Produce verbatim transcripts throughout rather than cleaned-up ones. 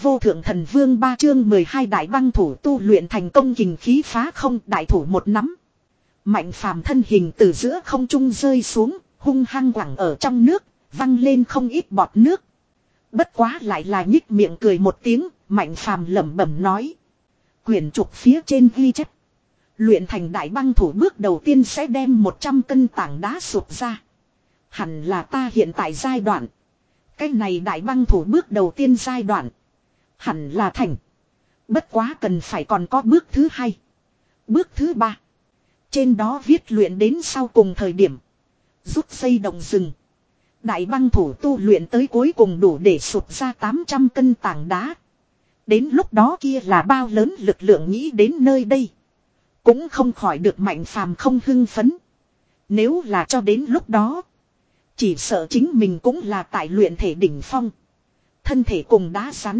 vô thượng thần vương ba chương mười hai đại băng thủ tu luyện thành công kình khí phá không đại thủ một nắm. Mạnh phàm thân hình từ giữa không trung rơi xuống, hung hăng quẳng ở trong nước, văng lên không ít bọt nước. Bất quá lại là nhích miệng cười một tiếng, mạnh phàm lẩm bẩm nói. Quyển trục phía trên ghi chép. Luyện thành đại băng thủ bước đầu tiên sẽ đem một trăm cân tảng đá sụp ra. Hẳn là ta hiện tại giai đoạn. Cái này đại băng thủ bước đầu tiên giai đoạn. Hẳn là thành. Bất quá cần phải còn có bước thứ hai. Bước thứ ba. Trên đó viết luyện đến sau cùng thời điểm. Rút dây động rừng. Đại băng thủ tu luyện tới cuối cùng đủ để sụp ra tám trăm cân tảng đá. Đến lúc đó kia là bao lớn lực lượng nghĩ đến nơi đây. Cũng không khỏi được mạnh phàm không hưng phấn. Nếu là cho đến lúc đó. Chỉ sợ chính mình cũng là tại luyện thể đỉnh phong. Thân thể cùng đá rắn.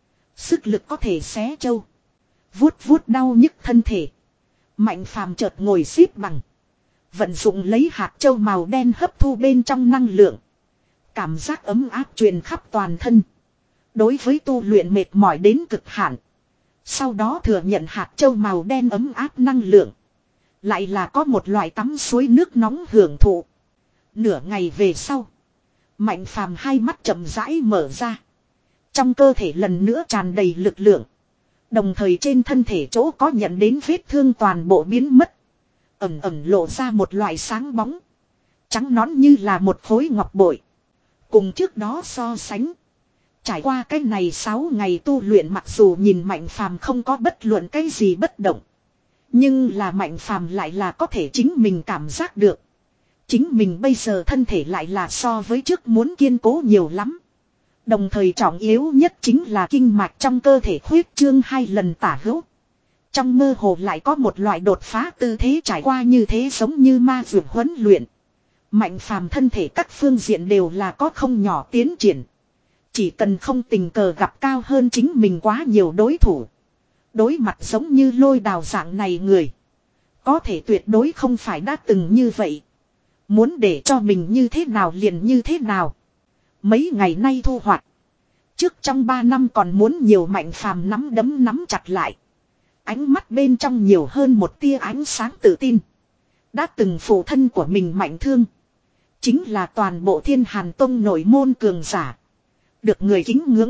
Sức lực có thể xé châu. Vuốt vuốt đau nhức thân thể. Mạnh phàm chợt ngồi xếp bằng. Vận dụng lấy hạt châu màu đen hấp thu bên trong năng lượng. Cảm giác ấm áp truyền khắp toàn thân. Đối với tu luyện mệt mỏi đến cực hạn. Sau đó thừa nhận hạt châu màu đen ấm áp năng lượng. Lại là có một loại tắm suối nước nóng hưởng thụ. Nửa ngày về sau. Mạnh phàm hai mắt chậm rãi mở ra. Trong cơ thể lần nữa tràn đầy lực lượng. Đồng thời trên thân thể chỗ có nhận đến vết thương toàn bộ biến mất. Ẩm ẩm lộ ra một loại sáng bóng. Trắng nõn như là một khối ngọc bội. Cùng trước đó so sánh. Trải qua cái này sáu ngày tu luyện mặc dù nhìn mạnh phàm không có bất luận cái gì bất động. Nhưng là mạnh phàm lại là có thể chính mình cảm giác được. Chính mình bây giờ thân thể lại là so với trước muốn kiên cố nhiều lắm. Đồng thời trọng yếu nhất chính là kinh mạch trong cơ thể khuyết trương hai lần tả hữu. Trong mơ hồ lại có một loại đột phá tư thế trải qua như thế giống như ma dược huấn luyện. Mạnh phàm thân thể các phương diện đều là có không nhỏ tiến triển. Chỉ cần không tình cờ gặp cao hơn chính mình quá nhiều đối thủ. Đối mặt giống như lôi đào dạng này người. Có thể tuyệt đối không phải đã từng như vậy. Muốn để cho mình như thế nào liền như thế nào. Mấy ngày nay thu hoạch. Trước trong ba năm còn muốn nhiều mạnh phàm nắm đấm nắm chặt lại. Ánh mắt bên trong nhiều hơn một tia ánh sáng tự tin. Đã từng phụ thân của mình mạnh thương. Chính là toàn bộ Thiên Hàn Tông nội môn cường giả. Được người kính ngưỡng.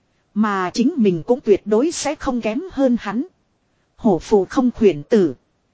Mà chính mình cũng tuyệt đối sẽ không kém hơn hắn. Hổ phù không khuyển tử.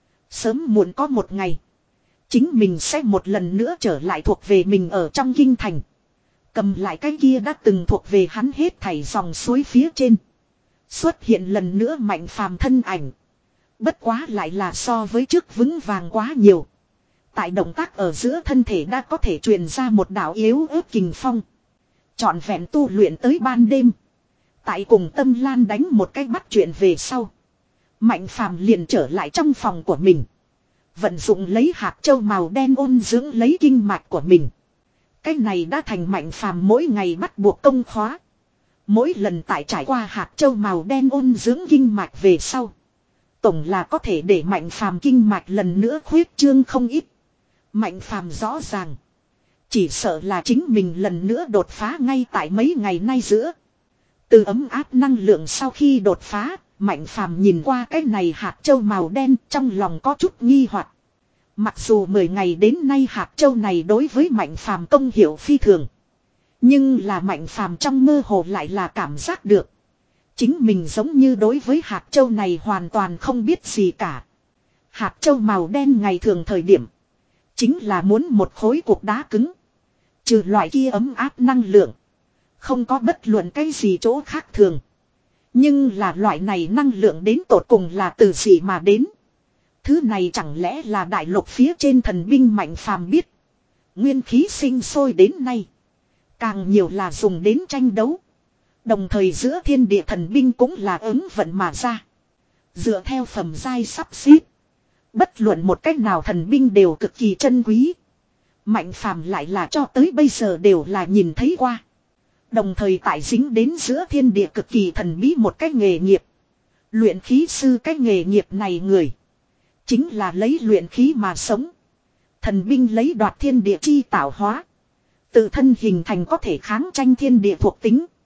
Sớm muộn có một ngày. Chính mình sẽ một lần nữa trở lại thuộc về mình ở trong kinh thành. Cầm lại cái kia đã từng thuộc về hắn hết thảy dòng suối phía trên. Xuất hiện lần nữa mạnh phàm thân ảnh. Bất quá lại là so với trước vững vàng quá nhiều. Tại động tác ở giữa thân thể đã có thể truyền ra một đạo yếu ớt kình phong. Trọn vẹn tu luyện tới ban đêm. Tại cùng Tâm Lan đánh một cái bắt chuyện về sau. Mạnh phàm liền trở lại trong phòng của mình. Vận dụng lấy hạt châu màu đen ôn dưỡng lấy kinh mạch của mình. Cái này đã thành mạnh phàm mỗi ngày bắt buộc công khóa. Mỗi lần tại trải qua hạt châu màu đen ôn dưỡng kinh mạch về sau. Tổng là có thể để mạnh phàm kinh mạch lần nữa khuyết trương không ít. Mạnh phàm rõ ràng. Chỉ sợ là chính mình lần nữa đột phá ngay tại mấy ngày nay giữa. Từ ấm áp năng lượng sau khi đột phá, mạnh phàm nhìn qua cái này hạt châu màu đen trong lòng có chút nghi hoặc. Mặc dù mười ngày đến nay hạt châu này đối với mạnh phàm công hiệu phi thường. Nhưng là mạnh phàm trong mơ hồ lại là cảm giác được. Chính mình giống như đối với hạt châu này hoàn toàn không biết gì cả. Hạt châu màu đen ngày thường thời điểm. Chính là muốn một khối cục đá cứng. Trừ loại kia ấm áp năng lượng. Không có bất luận cái gì chỗ khác thường. Nhưng là loại này năng lượng đến tột cùng là từ gì mà đến. Thứ này chẳng lẽ là đại lục phía trên thần binh mạnh phàm biết. Nguyên khí sinh sôi đến nay. Càng nhiều là dùng đến tranh đấu. Đồng thời giữa thiên địa thần binh cũng là ứng vận mà ra. Dựa theo phẩm giai sắp xếp. Bất luận một cách nào thần binh đều cực kỳ chân quý. Mạnh phàm lại là cho tới bây giờ đều là nhìn thấy qua. Đồng thời tại dính đến giữa thiên địa cực kỳ thần bí một cách nghề nghiệp. Luyện khí sư cái nghề nghiệp này người. Chính là lấy luyện khí mà sống. Thần binh lấy đoạt thiên địa chi tạo hóa. Tự thân hình thành có thể kháng tranh thiên địa thuộc tính.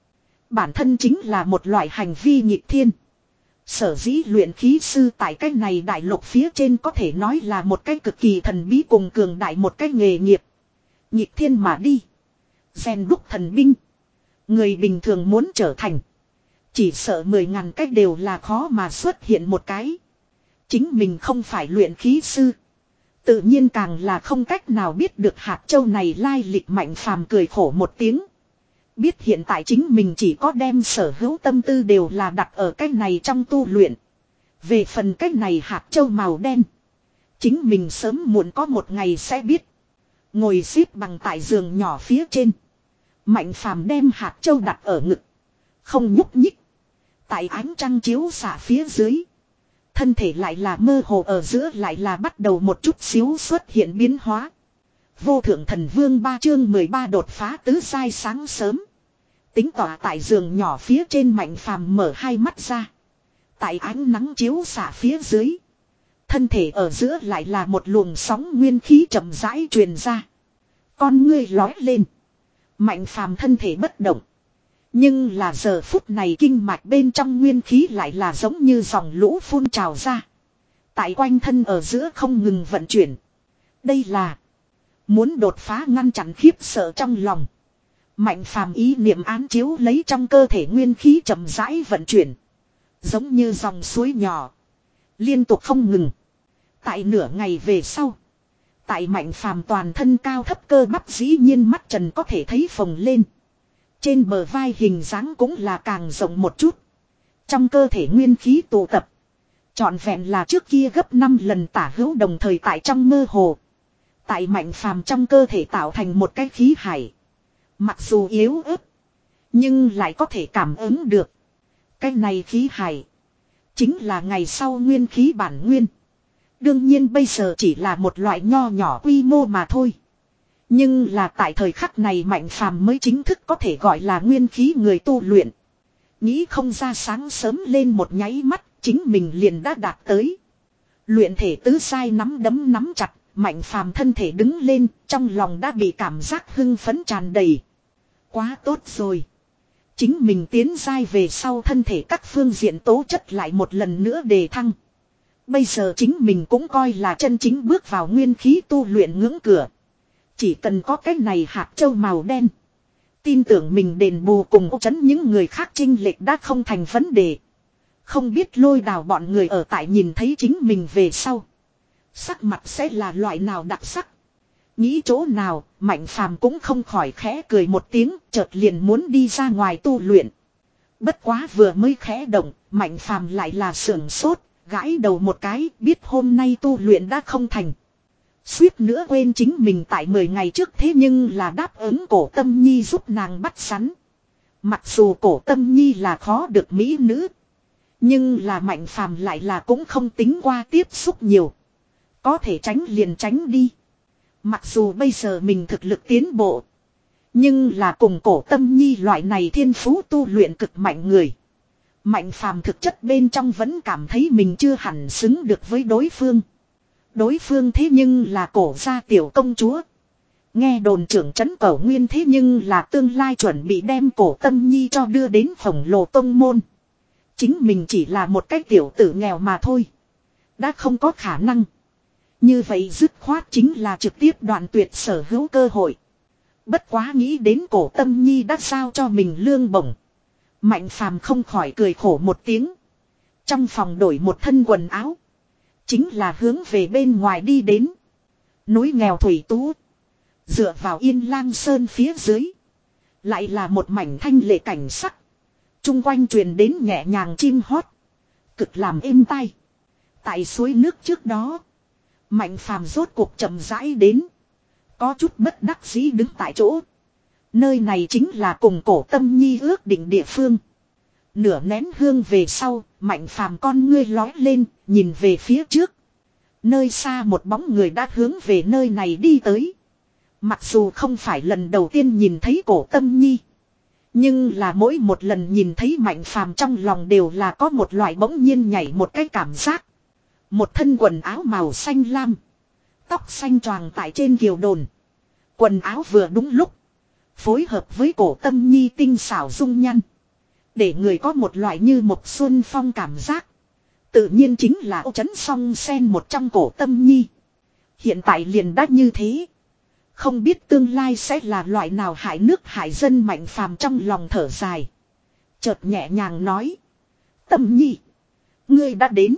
Bản thân chính là một loại hành vi nghịch thiên. Sở dĩ luyện khí sư tại cái này đại lục phía trên có thể nói là một cái cực kỳ thần bí cùng cường đại một cái nghề nghiệp. Nghịch thiên mà đi. Rèn đúc thần binh. Người bình thường muốn trở thành. Chỉ sợ mười ngàn cách đều là khó mà xuất hiện một cái. Chính mình không phải luyện khí sư. Tự nhiên càng là không cách nào biết được hạt châu này lai lịch. Mạnh phàm cười khổ một tiếng. Biết hiện tại chính mình chỉ có đem sở hữu tâm tư đều là đặt ở cái này trong tu luyện. Về phần cái này hạt châu màu đen. Chính mình sớm muộn có một ngày sẽ biết. Ngồi xếp bằng tại giường nhỏ phía trên. Mạnh phàm đem hạt châu đặt ở ngực. Không nhúc nhích. Tại ánh trăng chiếu xạ phía dưới. Thân thể lại là mơ hồ ở giữa lại là bắt đầu một chút xíu xuất hiện biến hóa. Vô thượng thần vương ba chương mười ba đột phá tứ sai sáng sớm. Tính tỏa tại giường nhỏ phía trên mạnh phàm mở hai mắt ra. Tại ánh nắng chiếu xạ phía dưới. Thân thể ở giữa lại là một luồng sóng nguyên khí chậm rãi truyền ra. Con ngươi lói lên. Mạnh phàm thân thể bất động. Nhưng là giờ phút này kinh mạch bên trong nguyên khí lại là giống như dòng lũ phun trào ra. Tại quanh thân ở giữa không ngừng vận chuyển. Đây là muốn đột phá ngăn chặn khiếp sợ trong lòng. Mạnh phàm ý niệm án chiếu lấy trong cơ thể nguyên khí chậm rãi vận chuyển. Giống như dòng suối nhỏ. Liên tục không ngừng. Tại nửa ngày về sau. Tại mạnh phàm toàn thân cao thấp cơ bắp dĩ nhiên mắt trần có thể thấy phồng lên. Trên bờ vai hình dáng cũng là càng rộng một chút. Trong cơ thể nguyên khí tụ tập. Trọn vẹn là trước kia gấp năm lần tả hữu đồng thời tại trong mơ hồ. Tại mạnh phàm trong cơ thể tạo thành một cái khí hải. Mặc dù yếu ớt. Nhưng lại có thể cảm ứng được. Cái này khí hải. Chính là ngày sau nguyên khí bản nguyên. Đương nhiên bây giờ chỉ là một loại nho nhỏ quy mô mà thôi. Nhưng là tại thời khắc này mạnh phàm mới chính thức có thể gọi là nguyên khí người tu luyện. Nghĩ không ra sáng sớm lên một nháy mắt, chính mình liền đã đạt tới. Luyện thể tứ sai nắm đấm nắm chặt, mạnh phàm thân thể đứng lên, trong lòng đã bị cảm giác hưng phấn tràn đầy. Quá tốt rồi. Chính mình tiến giai về sau thân thể các phương diện tố chất lại một lần nữa đề thăng. Bây giờ chính mình cũng coi là chân chính bước vào nguyên khí tu luyện ngưỡng cửa. Chỉ cần có cái này hạt châu màu đen. Tin tưởng mình đền bù cùng ô chấn những người khác chênh lệch đã không thành vấn đề. Không biết Lôi Đào bọn người ở tại nhìn thấy chính mình về sau. Sắc mặt sẽ là loại nào đặc sắc. Nghĩ chỗ nào, Mạnh Phàm cũng không khỏi khẽ cười một tiếng, chợt liền muốn đi ra ngoài tu luyện. Bất quá vừa mới khẽ động, Mạnh Phàm lại là sưởng sốt, gãi đầu một cái, biết hôm nay tu luyện đã không thành. Suýt nữa quên chính mình tại mười ngày trước thế nhưng là đáp ứng Cổ Tâm Nhi giúp nàng bắt sắn. Mặc dù Cổ Tâm Nhi là khó được mỹ nữ. Nhưng là Mạnh Phàm lại là cũng không tính qua tiếp xúc nhiều. Có thể tránh liền tránh đi. Mặc dù bây giờ mình thực lực tiến bộ. Nhưng là cùng Cổ Tâm Nhi loại này thiên phú tu luyện cực mạnh người. Mạnh Phàm thực chất bên trong vẫn cảm thấy mình chưa hẳn xứng được với đối phương. Đối phương thế nhưng là Cổ gia tiểu công chúa. Nghe đồn trưởng trấn Cẩu Nguyên thế nhưng là tương lai chuẩn bị đem Cổ Tâm Nhi cho đưa đến khổng lồ tông môn. Chính mình chỉ là một cái tiểu tử nghèo mà thôi. Đã không có khả năng. Như vậy dứt khoát chính là trực tiếp đoạn tuyệt sở hữu cơ hội. Bất quá nghĩ đến Cổ Tâm Nhi đã giao cho mình lương bổng. Mạnh Phàm không khỏi cười khổ một tiếng. Trong phòng đổi một thân quần áo. Chính là hướng về bên ngoài đi đến. Núi nghèo thủy tú. Dựa vào Yên Lang Sơn phía dưới. Lại là một mảnh thanh lệ cảnh sắc. Trung quanh truyền đến nhẹ nhàng chim hót. Cực làm êm tai. Tại suối nước trước đó. Mạnh Phàm rốt cuộc chậm rãi đến. Có chút bất đắc dĩ đứng tại chỗ. Nơi này chính là cùng Cổ Tâm Nhi ước định địa phương. Nửa nén hương về sau, Mạnh Phàm con ngươi lói lên, nhìn về phía trước. Nơi xa một bóng người đã hướng về nơi này đi tới. Mặc dù không phải lần đầu tiên nhìn thấy Cổ Tâm Nhi. Nhưng là mỗi một lần nhìn thấy Mạnh Phàm trong lòng đều là có một loại bỗng nhiên nhảy một cái cảm giác. Một thân quần áo màu xanh lam. Tóc xanh choàng tại trên kiều đồn. Quần áo vừa đúng lúc. Phối hợp với Cổ Tâm Nhi tinh xảo dung nhăn. Để người có một loại như một xuân phong cảm giác. Tự nhiên chính là Ô Trấn Song Sen một trong Cổ Tâm Nhi. Hiện tại liền đã như thế. Không biết tương lai sẽ là loại nào hại nước hại dân. Mạnh phàm trong lòng thở dài. Chợt nhẹ nhàng nói. Tâm Nhi. Ngươi đã đến.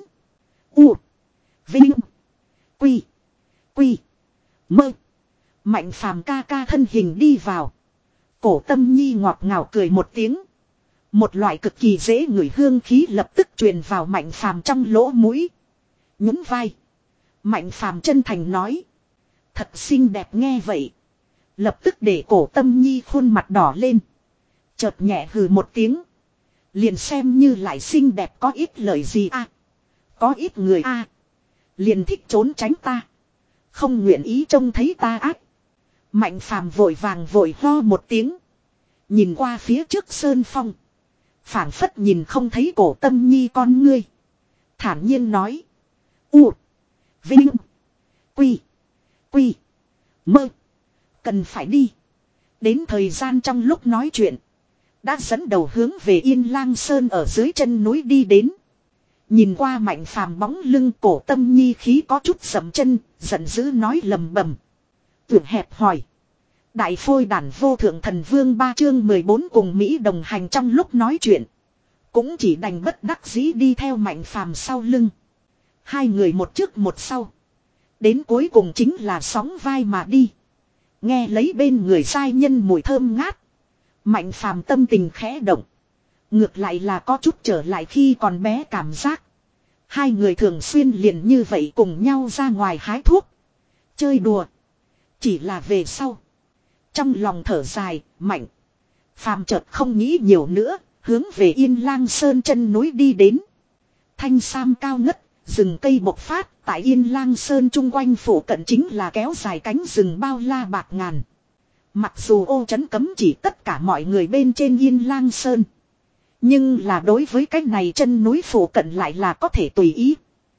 U. Vinh. Quy. Quy. Mơ. Mạnh phàm ca ca thân hình đi vào. Cổ Tâm Nhi ngọt ngào cười một tiếng. Một loại cực kỳ dễ ngửi hương khí lập tức truyền vào Mạnh phàm trong lỗ mũi. Nhún vai. Mạnh phàm chân thành nói. Thật xinh đẹp nghe vậy. Lập tức để Cổ Tâm Nhi khuôn mặt đỏ lên. Chợt nhẹ hừ một tiếng. Liền xem như lại xinh đẹp có ít lời gì a? Có ít người a liền thích trốn tránh ta. Không nguyện ý trông thấy ta ác. Mạnh phàm vội vàng vội ho một tiếng. Nhìn qua phía trước sơn phong. Phảng phất nhìn không thấy Cổ Tâm Nhi con ngươi. Thản nhiên nói. U. Vinh. Quy. Quy. Mơ. Cần phải đi. Đến thời gian trong lúc nói chuyện. Đã dẫn đầu hướng về Yên Lang Sơn ở dưới chân núi đi đến. Nhìn qua Mạnh phàm bóng lưng, Cổ Tâm Nhi khí có chút sầm chân. Giận dữ nói lầm bầm. Tưởng hẹp hỏi. Đại phôi đản vô thượng thần vương ba chương mười bốn cùng Mỹ đồng hành trong lúc nói chuyện. Cũng chỉ đành bất đắc dĩ đi theo Mạnh phàm sau lưng. Hai người một trước một sau. Đến cuối cùng chính là sóng vai mà đi. Nghe lấy bên người giai nhân mùi thơm ngát. Mạnh phàm tâm tình khẽ động. Ngược lại là có chút trở lại khi còn bé cảm giác. Hai người thường xuyên liền như vậy cùng nhau ra ngoài hái thuốc. Chơi đùa. Chỉ là về sau. Trong lòng thở dài, Mạnh phàm chợt không nghĩ nhiều nữa. Hướng về Yên Lang Sơn chân núi đi đến. Thanh sam cao ngất, rừng cây bộc phát. Tại Yên Lang Sơn chung quanh phủ cận chính là kéo dài cánh rừng bao la bạc ngàn. Mặc dù Ô Trấn cấm chỉ tất cả mọi người bên trên Yên Lang Sơn. Nhưng là đối với cái này chân núi phủ cận lại là có thể tùy ý.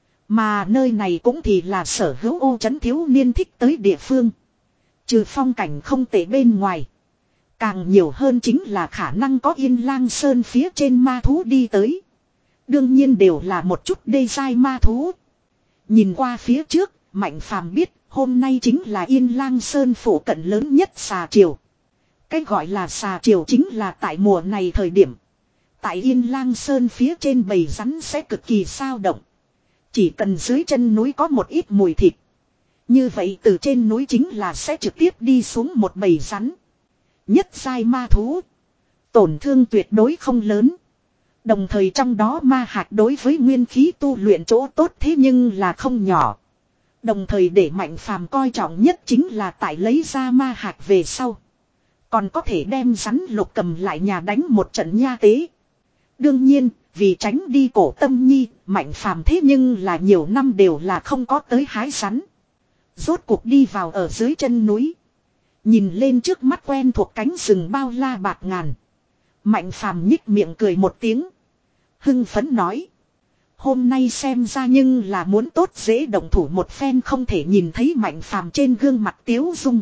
Mà nơi này cũng thì là sở hữu Ô Trấn thiếu niên thích tới địa phương. Trừ phong cảnh không tệ bên ngoài. Càng nhiều hơn chính là khả năng có Yên Lang Sơn phía trên ma thú đi tới. Đương nhiên đều là một chút đê giai ma thú. Nhìn qua phía trước, Mạnh phàm biết hôm nay chính là Yên Lang Sơn phủ cận lớn nhất xà triều. Cái gọi là xà triều chính là tại mùa này thời điểm. Tại Yên Lang Sơn phía trên bầy rắn sẽ cực kỳ sao động. Chỉ cần dưới chân núi có một ít mùi thịt. Như vậy từ trên núi chính là sẽ trực tiếp đi xuống một bầy rắn. Nhất giai ma thú. Tổn thương tuyệt đối không lớn. Đồng thời trong đó ma hạt đối với nguyên khí tu luyện chỗ tốt thế nhưng là không nhỏ. Đồng thời để Mạnh phàm coi trọng nhất chính là tại lấy ra ma hạt về sau. Còn có thể đem rắn lục cầm lại nhà đánh một trận nha tế. Đương nhiên, vì tránh đi Cổ Tâm Nhi, Mạnh phàm thế nhưng là nhiều năm đều là không có tới hái rắn. Rốt cuộc đi vào ở dưới chân núi. Nhìn lên trước mắt quen thuộc cánh rừng bao la bạc ngàn. Mạnh phàm nhích miệng cười một tiếng. Hưng phấn nói. Hôm nay xem ra nhưng là muốn tốt dễ động thủ một phen, không thể nhìn thấy Mạnh phàm trên gương mặt tiếu dung.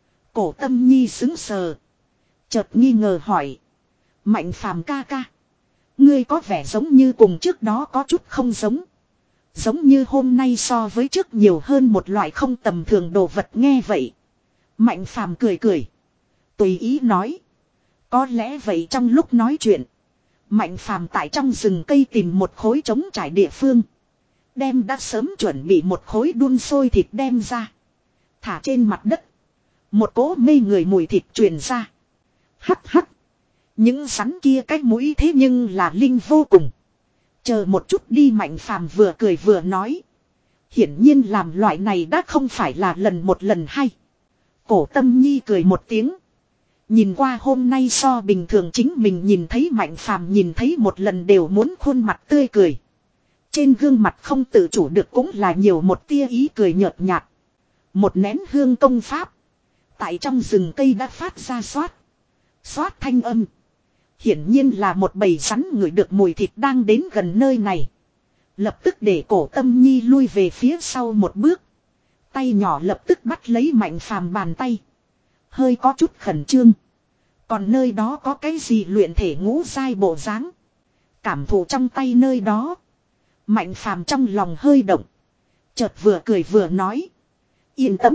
Cổ Tâm Nhi sững sờ. Chợt nghi ngờ hỏi. Mạnh phàm ca ca. Ngươi có vẻ giống như cùng trước đó có chút không giống. Giống như hôm nay so với trước nhiều hơn một loại không tầm thường đồ vật. Nghe vậy. Mạnh phàm cười cười. Tùy ý nói. Có lẽ vậy. Trong lúc nói chuyện. Mạnh phàm tại trong rừng cây tìm một khối trống trải địa phương. Đem đã sớm chuẩn bị một khối đun sôi thịt đem ra. Thả trên mặt đất. Một cỗ mê người mùi thịt truyền ra. Hắc hắc. Những rắn kia cách mũi thế nhưng là linh vô cùng. Chờ một chút đi. Mạnh phàm vừa cười vừa nói. Hiển nhiên làm loại này đã không phải là lần một lần hai. Cổ Tâm Nhi cười một tiếng. Nhìn qua hôm nay so bình thường chính mình nhìn thấy Mạnh phàm nhìn thấy một lần đều muốn khuôn mặt tươi cười. Trên gương mặt không tự chủ được cũng là nhiều một tia ý cười nhợt nhạt. Một nén hương công pháp. Tại trong rừng cây đã phát ra xoát. Xoát thanh âm. Hiển nhiên là một bầy rắn ngửi được mùi thịt đang đến gần nơi này. Lập tức để Cổ Tâm Nhi lui về phía sau một bước. Tay nhỏ lập tức bắt lấy Mạnh phàm bàn tay. Hơi có chút khẩn trương. Còn nơi đó có cái gì luyện thể ngũ giai bộ dáng. Cảm thụ trong tay nơi đó. Mạnh phàm trong lòng hơi động. Chợt vừa cười vừa nói. Yên tâm.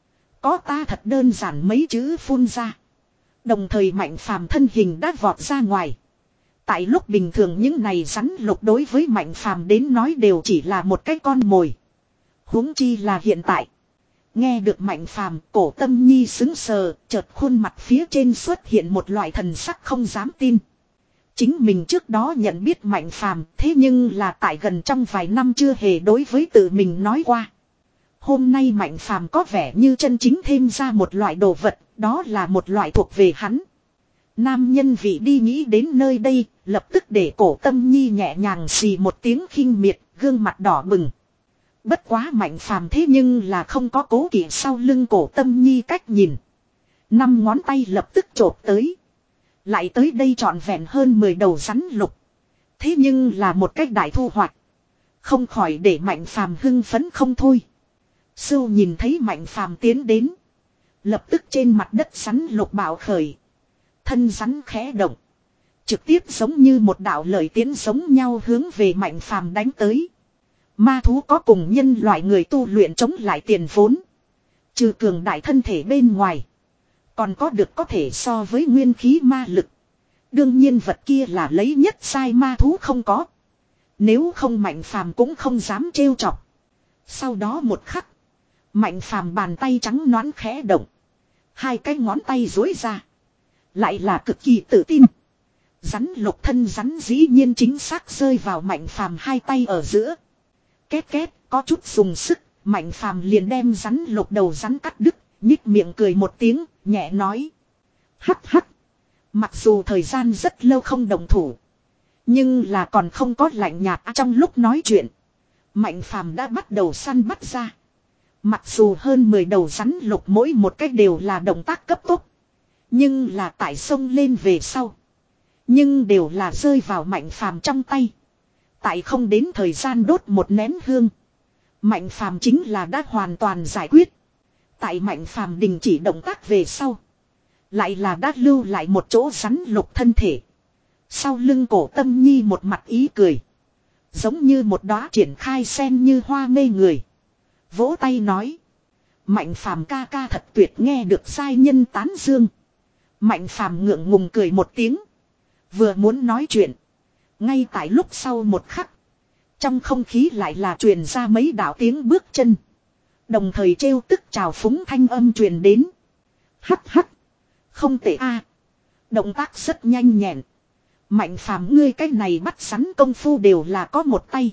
Có ta thật đơn giản mấy chữ phun ra. Đồng thời mạnh phàm thân hình đã vọt ra ngoài. Tại lúc bình thường những này rắn lục đối với mạnh phàm đến nói đều chỉ là một cái con mồi. Huống chi là hiện tại. Nghe được mạnh phàm, cổ tâm nhi xứng sờ, chợt khuôn mặt phía trên xuất hiện một loại thần sắc không dám tin. Chính mình trước đó nhận biết mạnh phàm, thế nhưng là tại gần trong vài năm chưa hề đối với tự mình nói qua. Hôm nay mạnh phàm có vẻ như chân chính thêm ra một loại đồ vật, đó là một loại thuộc về hắn. Nam nhân vị đi nghĩ đến nơi đây, lập tức để cổ tâm nhi nhẹ nhàng xì một tiếng khinh miệt, gương mặt đỏ bừng. Bất quá mạnh phàm thế nhưng là không có cố kỵ sau lưng cổ tâm nhi cách nhìn. Năm ngón tay lập tức chộp tới. Lại tới đây trọn vẹn hơn mười đầu rắn lục. Thế nhưng là một cách đại thu hoạch. Không khỏi để mạnh phàm hưng phấn không thôi. Sưu nhìn thấy mạnh phàm tiến đến. Lập tức trên mặt đất rắn lục bạo khởi. Thân rắn khẽ động. Trực tiếp giống như một đạo lợi tiến giống nhau hướng về mạnh phàm đánh tới. Ma thú có cùng nhân loại người tu luyện chống lại tiền vốn. Trừ cường đại thân thể bên ngoài. Còn có được có thể so với nguyên khí ma lực. Đương nhiên vật kia là lấy nhất sai ma thú không có. Nếu không mạnh phàm cũng không dám trêu chọc. Sau đó một khắc. Mạnh phàm bàn tay trắng nõn khẽ động. Hai cái ngón tay dối ra. Lại là cực kỳ tự tin. Rắn lục thân rắn dĩ nhiên chính xác rơi vào mạnh phàm hai tay ở giữa. Két két có chút dùng sức. Mạnh phàm liền đem rắn lục đầu rắn cắt đứt. Nhích miệng cười một tiếng. Nhẹ nói. Hắc hắc. Mặc dù thời gian rất lâu không đồng thủ. Nhưng là còn không có lạnh nhạt trong lúc nói chuyện. Mạnh phàm đã bắt đầu săn bắt ra. Mặc dù hơn mười đầu rắn lục mỗi một cách đều là động tác cấp tốc. Nhưng là tại sông lên về sau. Nhưng đều là rơi vào mạnh phàm trong tay. Tại không đến thời gian đốt một nén hương. Mạnh phàm chính là đã hoàn toàn giải quyết. Tại mạnh phàm đình chỉ động tác về sau. Lại là đã lưu lại một chỗ rắn lục thân thể. Sau lưng cổ tâm nhi một mặt ý cười. Giống như một đóa triển khai sen như hoa mê người. Vỗ tay nói. Mạnh phàm ca ca thật tuyệt, nghe được sai nhân tán dương. Mạnh phàm ngượng ngùng cười một tiếng. Vừa muốn nói chuyện. Ngay tại lúc sau một khắc. Trong không khí lại là truyền ra mấy đạo tiếng bước chân. Đồng thời trêu tức trào phúng thanh âm truyền đến. Hắc hắc. Không tệ a. Động tác rất nhanh nhẹn. Mạnh phàm ngươi cái này bắt sắn công phu đều là có một tay.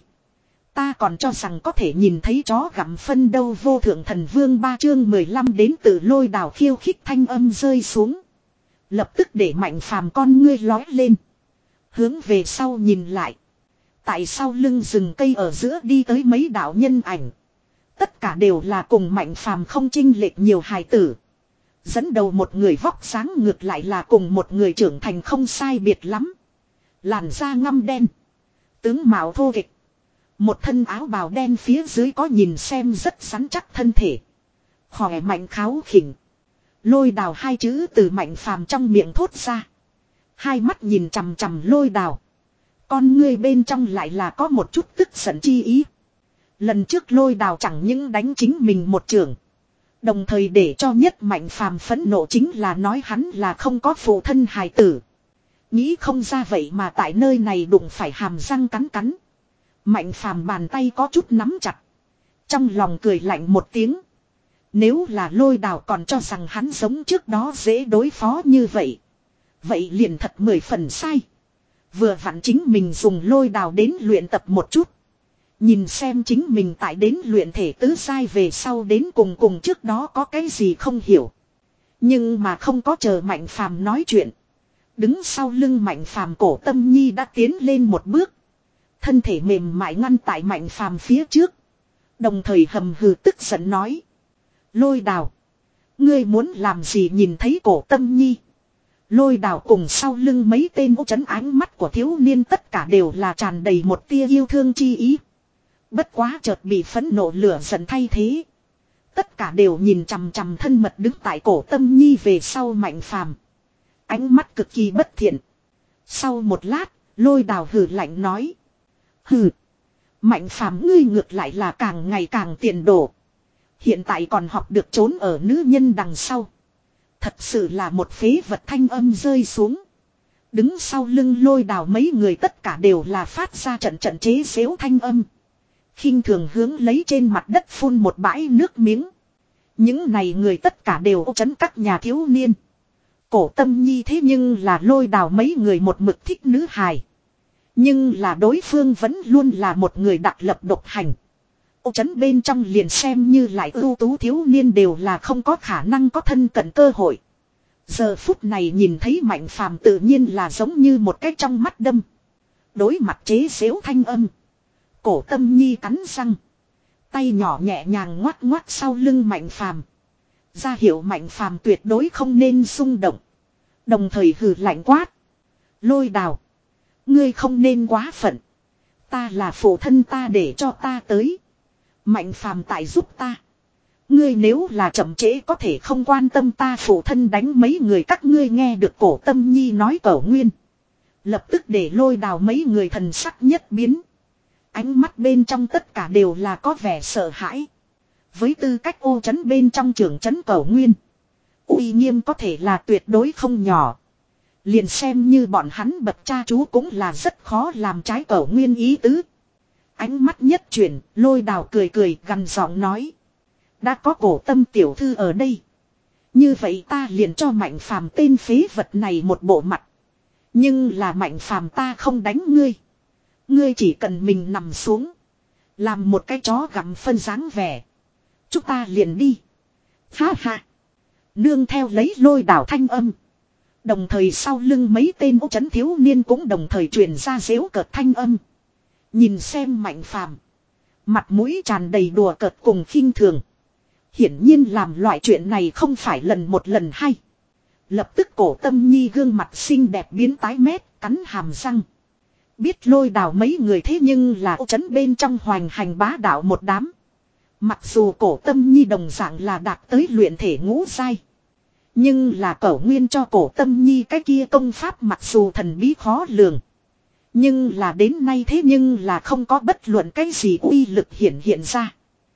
Ta còn cho rằng có thể nhìn thấy chó gặm phân đâu. Vô thượng thần vương ba chương mười lăm đến từ lôi đảo khiêu khích thanh âm rơi xuống. Lập tức để mạnh phàm con ngươi lói lên. Hướng về sau nhìn lại. Tại sau lưng rừng cây ở giữa đi tới mấy đạo nhân ảnh. Tất cả đều là cùng mạnh phàm không chênh lệch nhiều hài tử. Dẫn đầu một người vóc dáng ngược lại là cùng một người trưởng thành không sai biệt lắm. Làn da ngăm đen. Tướng mạo thô kịch. Một thân áo bào đen phía dưới có nhìn xem rất rắn chắc thân thể. Khỏe mạnh kháo khỉnh. Lôi đào hai chữ từ mạnh phàm trong miệng thốt ra. Hai mắt nhìn chằm chằm lôi đào. Con ngươi bên trong lại là có một chút tức giận chi ý. Lần trước lôi đào chẳng những đánh chính mình một trường. Đồng thời để cho nhất mạnh phàm phẫn nộ chính là nói hắn là không có phụ thân hài tử. Nghĩ không ra vậy mà tại nơi này đụng phải hàm răng cắn cắn. Mạnh phàm bàn tay có chút nắm chặt. Trong lòng cười lạnh một tiếng. Nếu là lôi đào còn cho rằng hắn giống trước đó dễ đối phó như vậy. Vậy liền thật mười phần sai. Vừa vặn chính mình dùng lôi đào đến luyện tập một chút. Nhìn xem chính mình tại đến luyện thể tứ sai về sau đến cùng cùng trước đó có cái gì không hiểu. Nhưng mà không có chờ mạnh phàm nói chuyện. Đứng sau lưng mạnh phàm cổ tâm nhi đã tiến lên một bước. Thân thể mềm mại ngăn tại mạnh phàm phía trước. Đồng thời hầm hừ tức giận nói. Lôi đào. Ngươi muốn làm gì nhìn thấy cổ tâm nhi. Lôi đào cùng sau lưng mấy tên ô chấn ánh mắt của thiếu niên tất cả đều là tràn đầy một tia yêu thương chi ý. Bất quá chợt bị phẫn nộ lửa giận thay thế. Tất cả đều nhìn chằm chằm thân mật đứng tại cổ tâm nhi về sau mạnh phàm. Ánh mắt cực kỳ bất thiện. Sau một lát, Lôi Đào hừ lạnh nói. Hừ. Mạnh phàm ngươi ngược lại là càng ngày càng tiền đồ. Hiện tại còn học được trốn ở nữ nhân đằng sau. Thật sự là một phế vật thanh âm rơi xuống. Đứng sau lưng Lôi Đào mấy người tất cả đều là phát ra trận trận chế giễu thanh âm. Khinh thường hướng lấy trên mặt đất phun một bãi nước miếng. Những này người tất cả đều ô trấn các nhà thiếu niên. Cổ Tâm Nhi thế nhưng là Lôi Đào mấy người một mực thích nữ hài. Nhưng là đối phương vẫn luôn là một người đặc lập độc hành. Ô trấn bên trong liền xem như lại ưu tú thiếu niên đều là không có khả năng có thân cận cơ hội. Giờ phút này nhìn thấy Mạnh Phàm tự nhiên là giống như một cái trong mắt đâm. Đối mặt chế giễu thanh âm. Cổ Tâm Nhi cắn răng. Tay nhỏ nhẹ nhàng ngoắt ngoắt sau lưng Mạnh Phàm. Ra hiệu Mạnh Phàm tuyệt đối không nên xung động. Đồng thời hừ lạnh quát. Lôi Đào. Ngươi không nên quá phận. Ta là phụ thân ta để cho ta tới. Mạnh Phàm tại giúp ta. Ngươi nếu là chậm trễ có thể không quan tâm ta phụ thân đánh mấy người các ngươi nghe được Cổ Tâm Nhi nói Cẩu Nguyên. Lập tức để Lôi Đào mấy người thần sắc nhất biến. Ánh mắt bên trong tất cả đều là có vẻ sợ hãi. Với tư cách ô trấn bên trong trưởng trấn Cẩu Nguyên. Uy nghiêm có thể là tuyệt đối không nhỏ. Liền xem như bọn hắn bậc cha chú cũng là rất khó làm trái Cẩu Nguyên ý tứ. Ánh mắt nhất chuyển, Lôi Đào cười cười gằn giọng nói. Đã có Cổ Tâm tiểu thư ở đây. Như vậy ta liền cho Mạnh Phàm tên phế vật này một bộ mặt. Nhưng là Mạnh Phàm ta không đánh ngươi. Ngươi chỉ cần mình nằm xuống. Làm một cái chó gặm phân dáng vẻ. Chúng ta liền đi. Ha ha. Nương theo lấy Lôi Đào thanh âm. Đồng thời sau lưng mấy tên ô trấn thiếu niên cũng đồng thời truyền ra giễu cợt thanh âm. Nhìn xem Mạnh Phàm, mặt mũi tràn đầy đùa cợt cùng khinh thường. Hiển nhiên làm loại chuyện này không phải lần một lần hai. Lập tức Cổ Tâm Nhi gương mặt xinh đẹp biến tái mét, cắn hàm răng. Biết Lôi Đào mấy người thế nhưng là ô trấn bên trong hoành hành bá đạo một đám. Mặc dù Cổ Tâm Nhi đồng dạng là đạt tới luyện thể ngũ giai. Nhưng là Cẩu Nguyên cho Cổ Tâm Nhi cái kia công pháp mặc dù thần bí khó lường. Nhưng là đến nay thế nhưng là không có bất luận cái gì uy lực hiển hiện ra.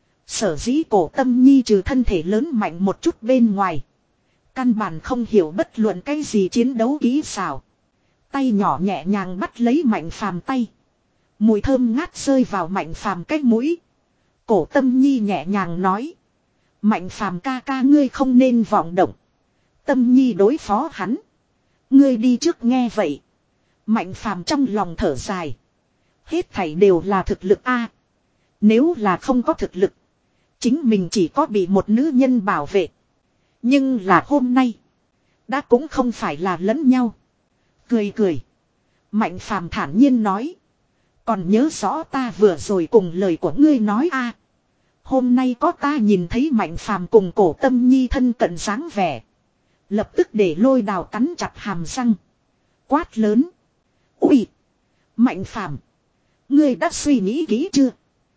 Sở dĩ Cổ Tâm Nhi trừ thân thể lớn mạnh một chút bên ngoài. Căn bản không hiểu bất luận cái gì chiến đấu kỹ xảo. Tay nhỏ nhẹ nhàng bắt lấy Mạnh Phàm tay. Mùi thơm ngát rơi vào Mạnh Phàm cái mũi. Cổ Tâm Nhi nhẹ nhàng nói. Mạnh Phàm ca ca ngươi không nên vọng động. Tâm Nhi đối phó hắn. Ngươi đi trước nghe vậy. Mạnh Phàm trong lòng thở dài. Hết thảy đều là thực lực a. Nếu là không có thực lực. Chính mình chỉ có bị một nữ nhân bảo vệ. Nhưng là hôm nay. Đã cũng không phải là lẫn nhau. Cười cười. Mạnh Phàm thản nhiên nói. Còn nhớ rõ ta vừa rồi cùng lời của ngươi nói a. Hôm nay có ta nhìn thấy Mạnh Phàm cùng Cổ Tâm Nhi thân cận dáng vẻ. Lập tức để Lôi Đào cắn chặt hàm răng. Quát lớn. Ui! Mạnh Phàm, ngươi đã suy nghĩ kỹ chưa?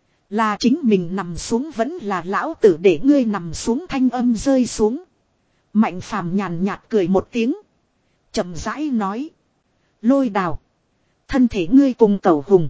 Là chính mình nằm xuống vẫn là lão tử để ngươi nằm xuống thanh âm rơi xuống. Mạnh Phàm nhàn nhạt cười một tiếng. Chậm rãi nói. Lôi Đào. Thân thể ngươi cùng Cẩu Hùng.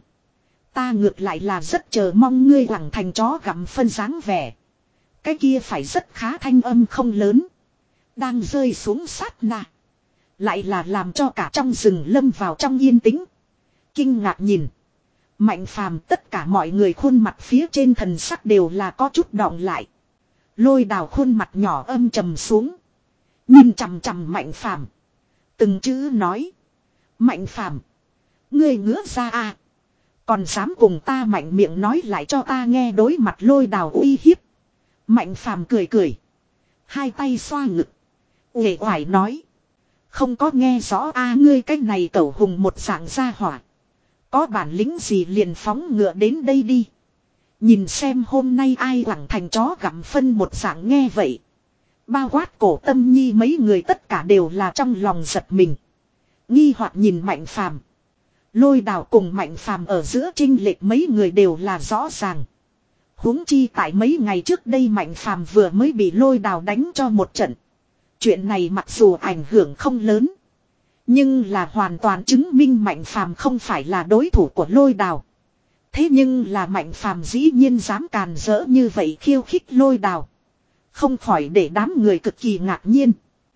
Ta ngược lại là rất chờ mong ngươi lẳng thành chó gặm phân dáng vẻ. Cái kia phải rất khá thanh âm không lớn. Đang rơi xuống sát na. Lại là làm cho cả trong rừng lâm vào trong yên tĩnh. Kinh ngạc nhìn. Mạnh Phàm tất cả mọi người khuôn mặt phía trên thần sắc đều là có chút đọng lại. Lôi Đào khuôn mặt nhỏ âm trầm xuống. Nhìn chằm chằm Mạnh Phàm, từng chữ nói. Mạnh Phàm, ngươi ngứa ra à. Còn dám cùng ta mạnh miệng nói lại cho ta nghe. Đối mặt Lôi Đào uy hiếp. Mạnh Phàm cười cười. Hai tay xoa ngực. Uể oải nói. Không có nghe rõ a à, ngươi cái này Cẩu Hùng một dạng gia hỏa. Có bản lĩnh gì liền phóng ngựa đến đây đi. Nhìn xem hôm nay ai lẳng thành chó gặm phân một dạng nghe vậy. Bao quát Cổ Tâm Nhi mấy người tất cả đều là trong lòng giật mình. Nghi hoặc nhìn Mạnh Phàm. Lôi Đào cùng Mạnh Phàm ở giữa chênh lệch mấy người đều là rõ ràng. Huống chi tại mấy ngày trước đây Mạnh Phàm vừa mới bị Lôi Đào đánh cho một trận. Chuyện này mặc dù ảnh hưởng không lớn. Nhưng là hoàn toàn chứng minh Mạnh Phàm không phải là đối thủ của Lôi Đào. Thế nhưng là Mạnh Phàm dĩ nhiên dám càn rỡ như vậy khiêu khích Lôi Đào. Không khỏi để đám người cực kỳ ngạc nhiên.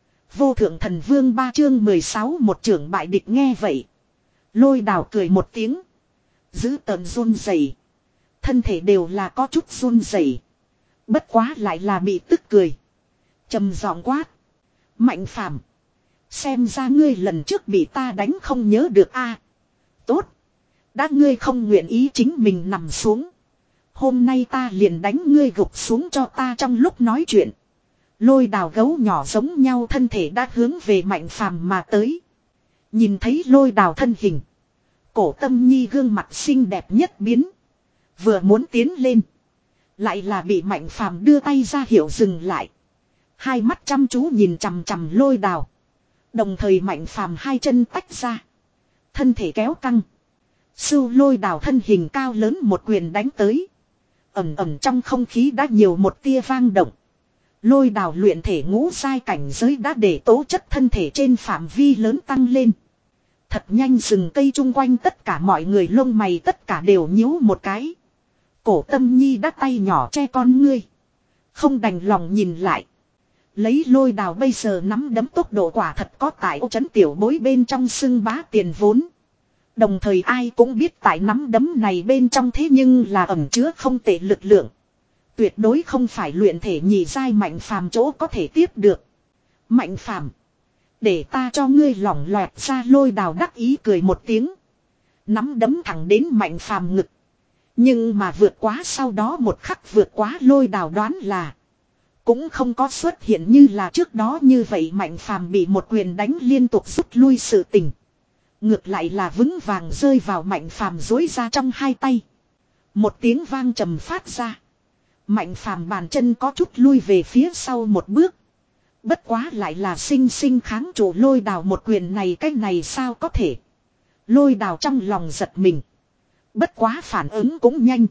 Vô thượng thần vương ba chương mười sáu một trưởng bại địch nghe vậy. Lôi Đào cười một tiếng. Giữ tợn run rẩy, thân thể đều là có chút run rẩy. Bất quá lại là bị tức cười. Trầm giọng quát. Mạnh Phàm, xem ra ngươi lần trước bị ta đánh không nhớ được a. Tốt. Đã ngươi không nguyện ý chính mình nằm xuống. Hôm nay ta liền đánh ngươi gục xuống cho ta. Trong lúc nói chuyện, Lôi Đào gấu nhỏ giống nhau thân thể đã hướng về Mạnh Phàm mà tới. Nhìn thấy Lôi Đào thân hình, Cổ Tâm Nhi gương mặt xinh đẹp nhất biến. Vừa muốn tiến lên, lại là bị Mạnh Phàm đưa tay ra hiệu dừng lại. Hai mắt chăm chú nhìn chằm chằm Lôi Đào. Đồng thời Mạnh Phàm hai chân tách ra, thân thể kéo căng. Sưu Lôi Đào thân hình cao lớn một quyền đánh tới. Ẩm ẩm trong không khí đã nhiều một tia vang động. Lôi Đào luyện thể ngũ giai cảnh giới đã để tố chất thân thể trên phạm vi lớn tăng lên. Thật nhanh rừng cây chung quanh tất cả mọi người lông mày tất cả đều nhíu một cái. Cổ Tâm Nhi đã tay nhỏ che con ngươi, không đành lòng nhìn lại. Lấy Lôi Đào bây giờ nắm đấm tốc độ quả thật có tại ô trấn tiểu bối bên trong xưng bá tiền vốn. Đồng thời ai cũng biết tại nắm đấm này bên trong thế nhưng là ẩn chứa không tệ lực lượng. Tuyệt đối không phải luyện thể nhị giai Mạnh Phàm chỗ có thể tiếp được. Mạnh Phàm, để ta cho ngươi lỏng loẹt ra. Lôi Đào đắc ý cười một tiếng, nắm đấm thẳng đến Mạnh Phàm ngực. Nhưng mà vượt quá sau đó một khắc vượt quá Lôi Đào đoán là cũng không có xuất hiện như là trước đó như vậy Mạnh Phàm bị một quyền đánh liên tục rút lui sự tình. Ngược lại là vững vàng rơi vào Mạnh Phàm duỗi ra trong hai tay. Một tiếng vang trầm phát ra. Mạnh Phàm bàn chân có chút lui về phía sau một bước. Bất quá lại là sinh sinh kháng trụ Lôi Đào một quyền này. Cái này sao có thể? Lôi Đào trong lòng giật mình. Bất quá phản ứng cũng nhanh.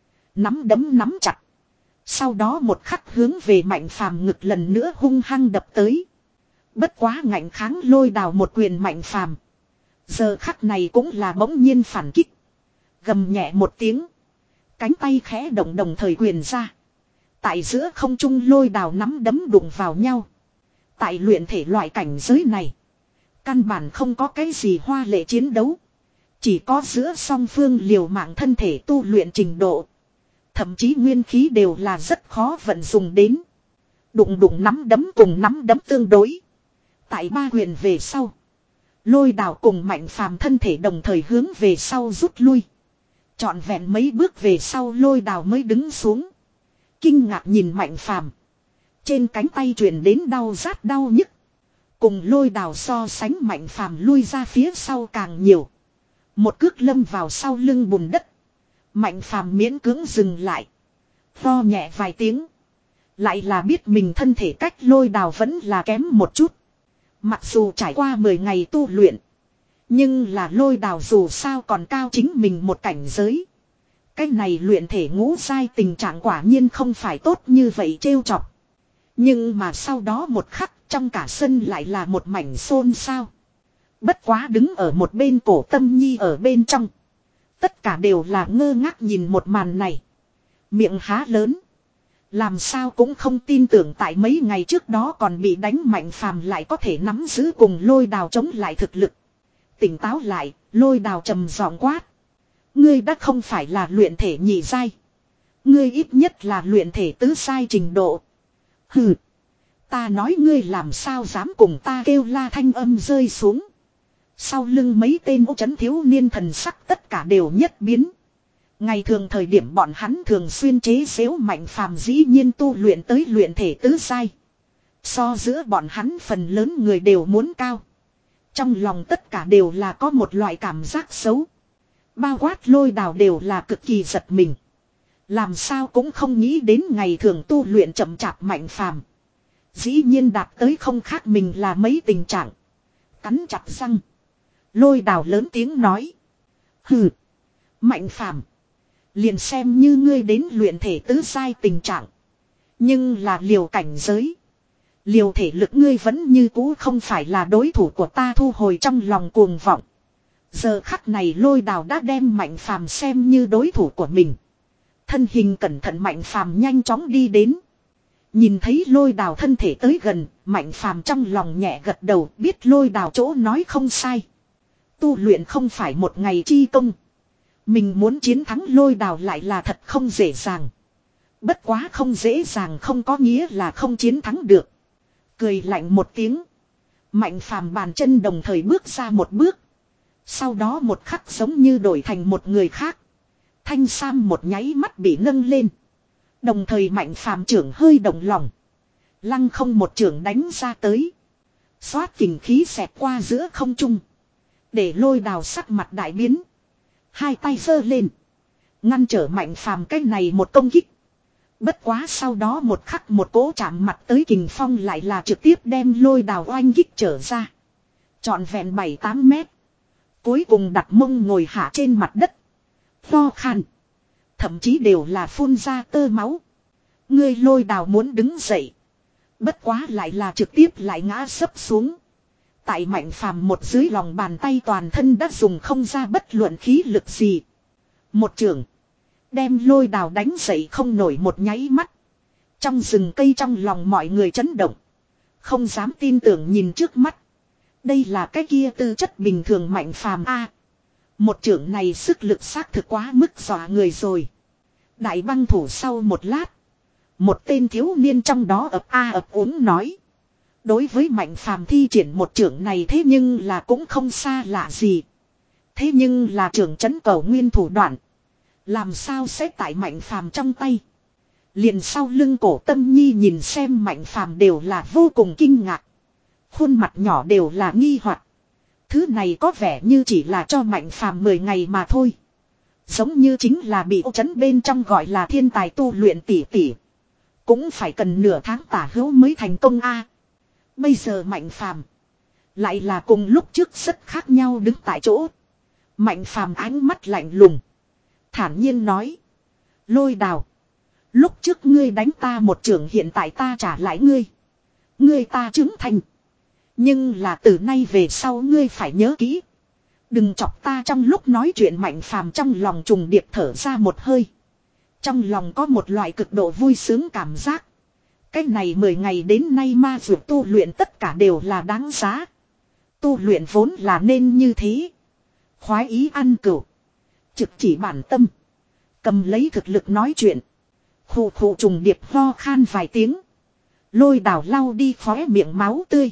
Nắm đấm nắm chặt. Sau đó một khắc hướng về Mạnh Phàm ngực lần nữa hung hăng đập tới. Bất quá ngạnh kháng Lôi Đào một quyền Mạnh Phàm giờ khắc này cũng là bỗng nhiên phản kích. Gầm nhẹ một tiếng, cánh tay khẽ động đồng thời quyền ra. Tại giữa không trung Lôi Đào nắm đấm đụng vào nhau. Tại luyện thể loại cảnh giới này, căn bản không có cái gì hoa lệ chiến đấu. Chỉ có giữa song phương liều mạng thân thể tu luyện trình độ. Thậm chí nguyên khí đều là rất khó vận dụng đến. Đụng đụng nắm đấm cùng nắm đấm tương đối. Tại ba quyền về sau, Lôi Đào cùng Mạnh Phàm thân thể đồng thời hướng về sau rút lui. Trọn vẹn mấy bước về sau Lôi Đào mới đứng xuống. Kinh ngạc nhìn Mạnh Phàm. Trên cánh tay truyền đến đau rát đau nhức. Cùng Lôi Đào so sánh Mạnh Phàm lui ra phía sau càng nhiều. Một cước lâm vào sau lưng bùn đất. Mạnh Phàm miễn cưỡng dừng lại. Lo nhẹ vài tiếng. Lại là biết mình thân thể cách Lôi Đào vẫn là kém một chút. Mặc dù trải qua mười ngày tu luyện. Nhưng là Lôi Đào dù sao còn cao chính mình một cảnh giới. Cái này luyện thể ngũ giai tình trạng quả nhiên không phải tốt như vậy trêu chọc. Nhưng mà sau đó một khắc trong cả sân lại là một mảnh xôn xao. Bất quá đứng ở một bên Cổ Tâm Nhi ở bên trong. Tất cả đều là ngơ ngác nhìn một màn này. Miệng há lớn. Làm sao cũng không tin tưởng tại mấy ngày trước đó còn bị đánh Mạnh Phàm lại có thể nắm giữ cùng Lôi Đào chống lại thực lực. Tỉnh táo lại, Lôi Đào trầm giọng quát. Ngươi đã không phải là luyện thể nhị giai. Ngươi ít nhất là luyện thể tứ giai trình độ. Hừ. Ta nói ngươi làm sao dám cùng ta kêu la thanh âm rơi xuống. Sau lưng mấy tên ô trấn thiếu niên thần sắc tất cả đều nhất biến. Ngày thường thời điểm bọn hắn thường xuyên chế giễu Mạnh Phàm dĩ nhiên tu luyện tới luyện thể tứ giai. So giữa bọn hắn phần lớn người đều muốn cao. Trong lòng tất cả đều là có một loại cảm giác xấu. Bao quát Lôi Đào đều là cực kỳ giật mình. Làm sao cũng không nghĩ đến ngày thường tu luyện chậm chạp Mạnh Phàm dĩ nhiên đạt tới không khác mình là mấy tình trạng. Cắn chặt răng, Lôi Đào lớn tiếng nói. Hừ, Mạnh Phàm, liền xem như ngươi đến luyện thể tứ giai tình trạng. Nhưng là liều cảnh giới. Liều thể lực ngươi vẫn như cũ không phải là đối thủ của ta, thu hồi trong lòng cuồng vọng. Giờ khắc này Lôi Đào đã đem Mạnh Phàm xem như đối thủ của mình. Thân hình cẩn thận Mạnh Phàm nhanh chóng đi đến. Nhìn thấy Lôi Đào thân thể tới gần, Mạnh Phàm trong lòng nhẹ gật đầu, biết Lôi Đào chỗ nói không sai. Tu luyện không phải một ngày chi công. Mình muốn chiến thắng Lôi Đào lại là thật không dễ dàng. Bất quá không dễ dàng không có nghĩa là không chiến thắng được. Cười lạnh một tiếng. Mạnh Phàm bàn chân đồng thời bước ra một bước. Sau đó một khắc giống như đổi thành một người khác. Thanh sam một nháy mắt bị nâng lên. Đồng thời Mạnh Phàm trưởng hơi động lòng. Lăng không một trưởng đánh ra tới. Xoát kình khí xẹt qua giữa không trung. Để Lôi Đào sắc mặt đại biến. Hai tay giơ lên. Ngăn trở Mạnh Phàm cái này một công kích. Bất quá sau đó một khắc một cỗ chạm mặt tới kình phong lại là trực tiếp đem Lôi Đào oanh kích trở ra. Trọn vẹn bảy tám mét. Cuối cùng đặt mông ngồi hạ trên mặt đất. Lo khan. Thậm chí đều là phun ra tơ máu. Ngươi Lôi Đào muốn đứng dậy. Bất quá lại là trực tiếp lại ngã sấp xuống. Tại Mạnh Phàm một dưới lòng bàn tay toàn thân đã dùng không ra bất luận khí lực gì. Một trường. Đem Lôi Đào đánh dậy không nổi một nháy mắt. Trong rừng cây trong lòng mọi người chấn động. Không dám tin tưởng nhìn trước mắt. Đây là cái kia tư chất bình thường Mạnh Phàm a. Một trưởng này sức lực xác thực quá mức dọa người rồi. Đại băng thủ sau một lát. Một tên thiếu niên trong đó ập a ập úng nói. Đối với Mạnh Phàm thi triển một trưởng này thế nhưng là cũng không xa lạ gì. Thế nhưng là trưởng trấn cầu nguyên thủ đoạn. Làm sao sẽ tại Mạnh Phàm trong tay. Liền sau lưng Cổ Tâm Nhi nhìn xem Mạnh Phàm đều là vô cùng kinh ngạc. Khuôn mặt nhỏ đều là nghi hoặc. Thứ này có vẻ như chỉ là cho Mạnh Phàm mười ngày mà thôi. Giống như chính là bị ô trấn bên trong gọi là thiên tài tu luyện tỉ tỉ. Cũng phải cần nửa tháng tả hữu mới thành công a. Bây giờ Mạnh Phàm lại là cùng lúc trước rất khác nhau đứng tại chỗ. Mạnh Phàm ánh mắt lạnh lùng. Thản nhiên nói. Lôi Đào. Lúc trước ngươi đánh ta một trường, hiện tại ta trả lại ngươi. Ngươi ta chứng thành. Nhưng là từ nay về sau ngươi phải nhớ kỹ. Đừng chọc ta trong lúc nói chuyện. Mạnh Phàm trong lòng trùng điệp thở ra một hơi. Trong lòng có một loại cực độ vui sướng cảm giác. Cái này mười ngày đến nay ma dược tu luyện tất cả đều là đáng giá. Tu luyện vốn là nên như thế. Khoái ý ăn cửu. Trực chỉ bản tâm. Cầm lấy thực lực nói chuyện. Khụ khụ trùng điệp ho khan vài tiếng. Lôi Đào lau đi khóe miệng máu tươi.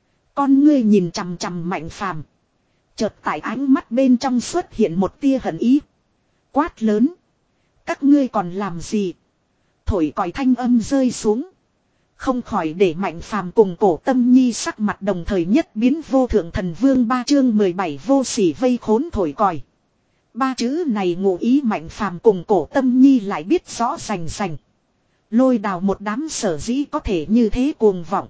Con ngươi nhìn chằm chằm Mạnh Phàm. Chợt tại ánh mắt bên trong xuất hiện một tia hận ý. Quát lớn. Các ngươi còn làm gì? Thổi còi thanh âm rơi xuống. Không khỏi để Mạnh Phàm cùng Cổ Tâm Nhi sắc mặt đồng thời nhất biến. Vô thượng thần vương ba chương mười bảy vô sỉ vây khốn thổi còi. Ba chữ này ngụ ý Mạnh Phàm cùng Cổ Tâm Nhi lại biết rõ rành rành. Lôi Đào một đám sở dĩ có thể như thế cuồng vọng.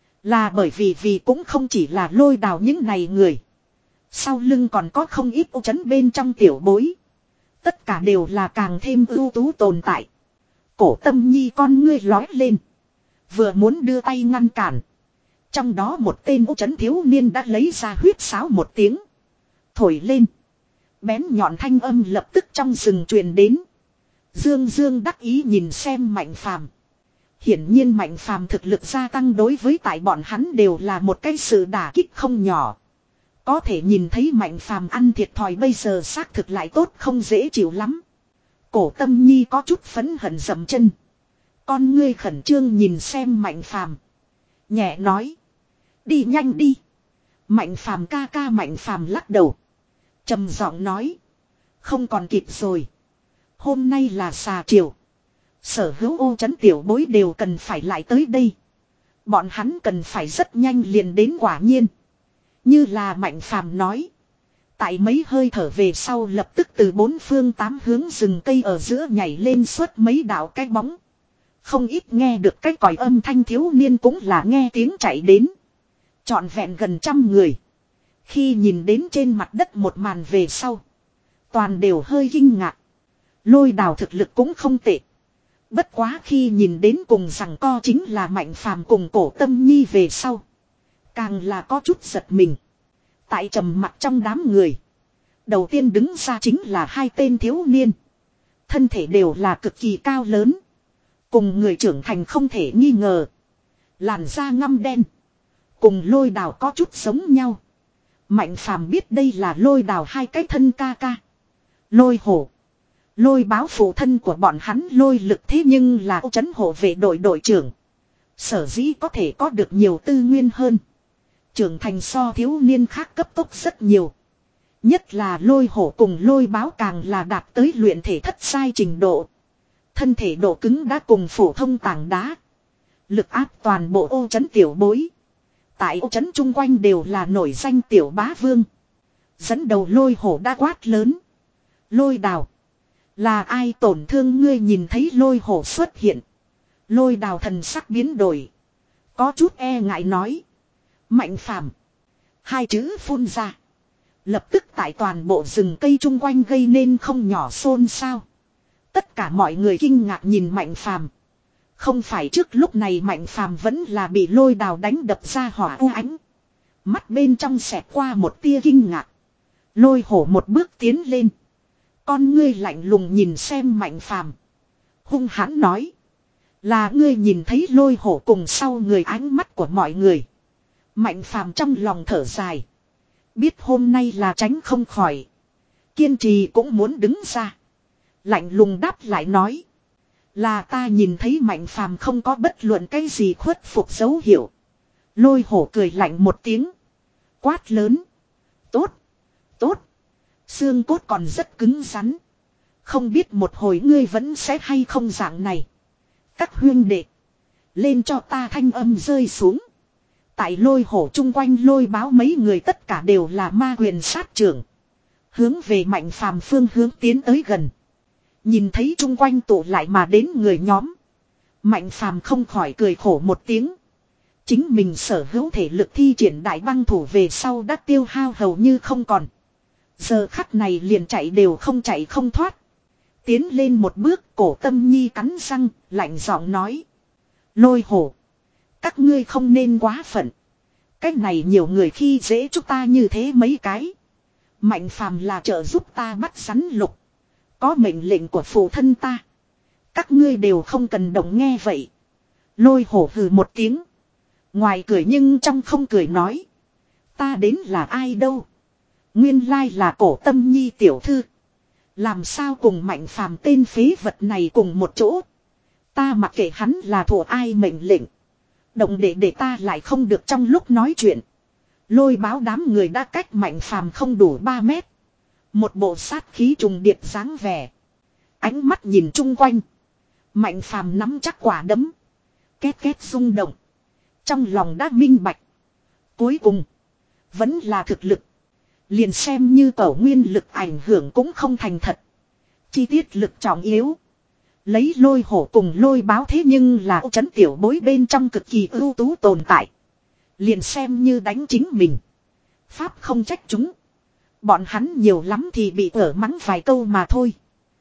Là bởi vì vì cũng không chỉ là Lôi Đào những này người. Sau lưng còn có không ít ô trấn bên trong tiểu bối. Tất cả đều là càng thêm ưu tú tồn tại. Cổ Tâm Nhi con ngươi lói lên. Vừa muốn đưa tay ngăn cản. Trong đó một tên ô trấn thiếu niên đã lấy ra huyết sáo một tiếng. Thổi lên. Bén nhọn thanh âm lập tức trong rừng truyền đến. Dương Dương đắc ý nhìn xem Mạnh Phàm. Hiển nhiên Mạnh Phàm thực lực gia tăng đối với tại bọn hắn đều là một cái sự đả kích không nhỏ. Có thể nhìn thấy Mạnh Phàm ăn thiệt thòi bây giờ xác thực lại tốt không dễ chịu lắm. Cổ Tâm Nhi có chút phấn hận dậm chân. Con ngươi khẩn trương nhìn xem Mạnh Phàm. Nhẹ nói. Đi nhanh đi. Mạnh Phàm ca ca. Mạnh Phàm lắc đầu. Trầm giọng nói. Không còn kịp rồi. Hôm nay là xà chiều. Sở hữu ô trấn tiểu bối đều cần phải lại tới đây. Bọn hắn cần phải rất nhanh liền đến quả nhiên. Như là Mạnh Phàm nói. Tại mấy hơi thở về sau lập tức từ bốn phương tám hướng rừng cây ở giữa nhảy lên suốt mấy đạo cái bóng. Không ít nghe được cái còi âm thanh thiếu niên cũng là nghe tiếng chạy đến. Trọn vẹn gần trăm người. Khi nhìn đến trên mặt đất một màn về sau. Toàn đều hơi kinh ngạc. Lôi Đào thực lực cũng không tệ. Bất quá khi nhìn đến cùng rằng co chính là Mạnh Phàm cùng Cổ Tâm Nhi về sau. Càng là có chút giật mình. Tại trầm mặc trong đám người. Đầu tiên đứng ra chính là hai tên thiếu niên. Thân thể đều là cực kỳ cao lớn. Cùng người trưởng thành không thể nghi ngờ. Làn da ngăm đen. Cùng Lôi Đào có chút giống nhau. Mạnh Phàm biết đây là Lôi Đào hai cái thân ca ca. Lôi Hổ. Lôi Báo phụ thân của bọn hắn Lôi Lực thế nhưng là Ô Trấn hộ vệ đội đội trưởng. Sở dĩ có thể có được nhiều tư nguyên hơn. Trưởng thành so thiếu niên khác cấp tốc rất nhiều. Nhất là Lôi Hổ cùng Lôi Báo càng là đạt tới luyện thể thất sai trình độ. Thân thể độ cứng đã cùng phổ thông tảng đá. Lực áp toàn bộ Ô Trấn tiểu bối. Tại Ô Trấn chung quanh đều là nổi danh tiểu bá vương. Dẫn đầu Lôi Hổ đã quát lớn. Lôi Đào. Là ai tổn thương ngươi nhìn thấy Lôi Hổ xuất hiện. Lôi Đào thần sắc biến đổi. Có chút e ngại nói. Mạnh Phàm. Hai chữ phun ra. Lập tức tại toàn bộ rừng cây chung quanh gây nên không nhỏ xôn xao. Tất cả mọi người kinh ngạc nhìn Mạnh Phàm. Không phải trước lúc này Mạnh Phàm vẫn là bị Lôi Đào đánh đập ra hỏa u ánh. Mắt bên trong xẹt qua một tia kinh ngạc. Lôi Hổ một bước tiến lên. Con ngươi lạnh lùng nhìn xem Mạnh Phàm. Hung hãn nói. Là ngươi nhìn thấy Lôi Hổ cùng sau người ánh mắt của mọi người. Mạnh Phàm trong lòng thở dài. Biết hôm nay là tránh không khỏi. Kiên trì cũng muốn đứng ra. Lạnh lùng đáp lại nói. Là ta nhìn thấy Mạnh Phàm không có bất luận cái gì khuất phục dấu hiệu. Lôi Hổ cười lạnh một tiếng. Quát lớn. Tốt. Tốt. Xương cốt còn rất cứng rắn. Không biết một hồi ngươi vẫn sẽ hay không dạng này. Các huyên đệ. Lên cho ta thanh âm rơi xuống. Tại Lôi Hổ chung quanh Lôi Báo mấy người tất cả đều là ma huyền sát trưởng. Hướng về Mạnh Phàm phương hướng tiến tới gần. Nhìn thấy chung quanh tụ lại mà đến người nhóm. Mạnh Phàm không khỏi cười khổ một tiếng. Chính mình sở hữu thể lực thi triển đại băng thủ về sau đã tiêu hao hầu như không còn. Giờ khắc này liền chạy đều không chạy không thoát. Tiến lên một bước Cổ Tâm Nhi cắn răng, lạnh giọng nói. Lôi Hổ. Các ngươi không nên quá phận. Cách này nhiều người khi dễ chúng ta như thế mấy cái. Mạnh Phàm là trợ giúp ta bắt rắn lục. Có mệnh lệnh của phụ thân ta. Các ngươi đều không cần động nghe vậy. Lôi Hổ hừ một tiếng. Ngoài cười nhưng trong không cười nói. Ta đến là ai đâu. Nguyên lai là Cổ Tâm Nhi tiểu thư. Làm sao cùng Mạnh Phàm tên phế vật này cùng một chỗ. Ta mặc kệ hắn là thuộc ai mệnh lệnh. Động để để ta lại không được trong lúc nói chuyện. Lôi Báo đám người đã cách Mạnh Phàm không đủ ba mét. Một bộ sát khí trùng điệp dáng vẻ. Ánh mắt nhìn chung quanh. Mạnh Phàm nắm chắc quả đấm. Két két rung động. Trong lòng đã minh bạch. Cuối cùng. Vẫn là thực lực. Liền xem như cẩu nguyên lực ảnh hưởng cũng không thành thật. Chi tiết lực trọng yếu. Lấy Lôi Hổ cùng Lôi Báo thế nhưng là Ô Trấn tiểu bối bên trong cực kỳ ưu tú tồn tại. Liền xem như đánh chính mình. Pháp không trách chúng. Bọn hắn nhiều lắm thì bị ở mắng vài câu mà thôi.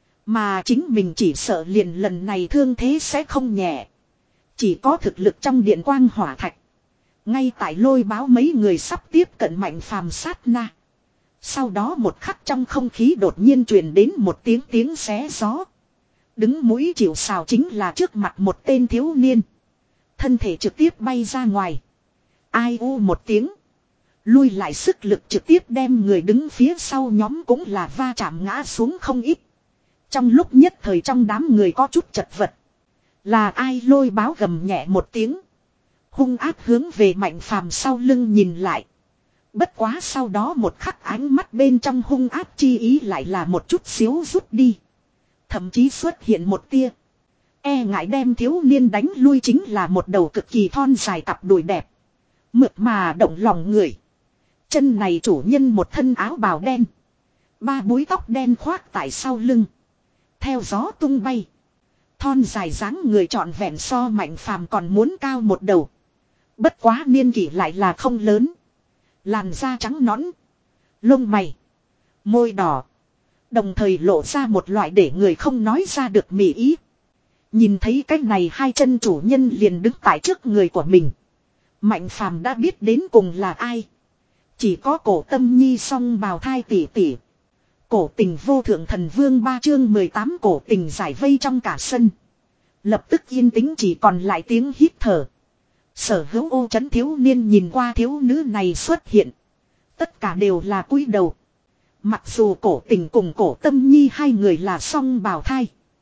Mà chính mình chỉ sợ liền lần này thương thế sẽ không nhẹ. Chỉ có thực lực trong điện quang hỏa thạch. Ngay tại Lôi Báo mấy người sắp tiếp cận Mạnh Phàm sát na. Sau đó một khắc trong không khí đột nhiên truyền đến một tiếng tiếng xé gió. Đứng mũi chịu sào chính là trước mặt một tên thiếu niên. Thân thể trực tiếp bay ra ngoài. Ai u một tiếng. Lui lại sức lực trực tiếp đem người đứng phía sau nhóm cũng là va chạm ngã xuống không ít. Trong lúc nhất thời trong đám người có chút chật vật. Là ai Lôi Báo gầm nhẹ một tiếng. Hung ác hướng về Mạnh Phàm sau lưng nhìn lại. Bất quá sau đó một khắc ánh mắt bên trong hung ác chi ý lại là một chút xíu rút đi. Thậm chí xuất hiện một tia. E ngại đem thiếu niên đánh lui chính là một đầu cực kỳ thon dài cặp đùi đẹp. Mượt mà động lòng người. Chân này chủ nhân một thân áo bào đen. Ba búi tóc đen khoác tại sau lưng. Theo gió tung bay. Thon dài dáng người trọn vẹn so Mạnh Phàm còn muốn cao một đầu. Bất quá niên kỷ lại là không lớn. Làn da trắng nõn. Lông mày. Môi đỏ. Đồng thời lộ ra một loại để người không nói ra được mỉ ý. Nhìn thấy cái này hai chân chủ nhân liền đứng tại trước người của mình. Mạnh phàm đã biết đến cùng là ai. Chỉ có Cổ Tâm Nhi song bào thai tỷ tỷ. Cổ Tình vô thượng thần vương ba chương mười tám Cổ Tình giải vây trong cả sân. Lập tức yên tĩnh chỉ còn lại tiếng hít thở. Sở Hữu Ô Trấn thiếu niên nhìn qua thiếu nữ này xuất hiện. Tất cả đều là cúi đầu. Mặc dù Cổ Tình cùng Cổ Tâm Nhi hai người là song bào thai.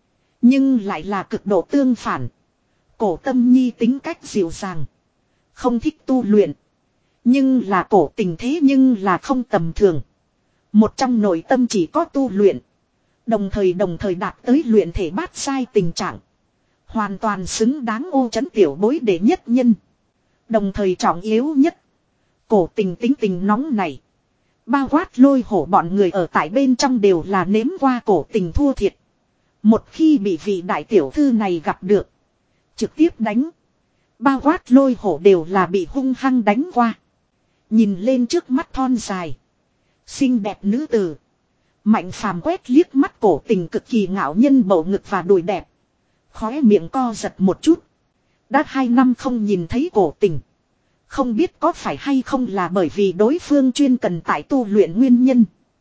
Nhưng lại là cực độ tương phản. Cổ Tâm Nhi tính cách dịu dàng. Không thích tu luyện. Nhưng là Cổ Tình thế nhưng là không tầm thường. Một trong nội tâm chỉ có tu luyện. Đồng thời đồng thời đạt tới luyện thể bát sai tình trạng. Hoàn toàn xứng đáng Ô Trấn tiểu bối đệ nhất nhân. Đồng thời trọng yếu nhất. Cổ Tình tính tình nóng này. Bao quát Lôi Hổ bọn người ở tại bên trong đều là nếm qua Cổ Tình thua thiệt. Một khi bị vị đại tiểu thư này gặp được. Trực tiếp đánh. Bao quát Lôi Hổ đều là bị hung hăng đánh qua. Nhìn lên trước mắt thon dài. Xinh đẹp nữ tử. Mạnh phàm quét liếc mắt Cổ Tình cực kỳ ngạo nhân bầu ngực và đùi đẹp. Khóe miệng co giật một chút. Đã hai năm không nhìn thấy Cổ Tình. Không biết có phải hay không là bởi vì đối phương chuyên cần tại tu luyện nguyên nhân.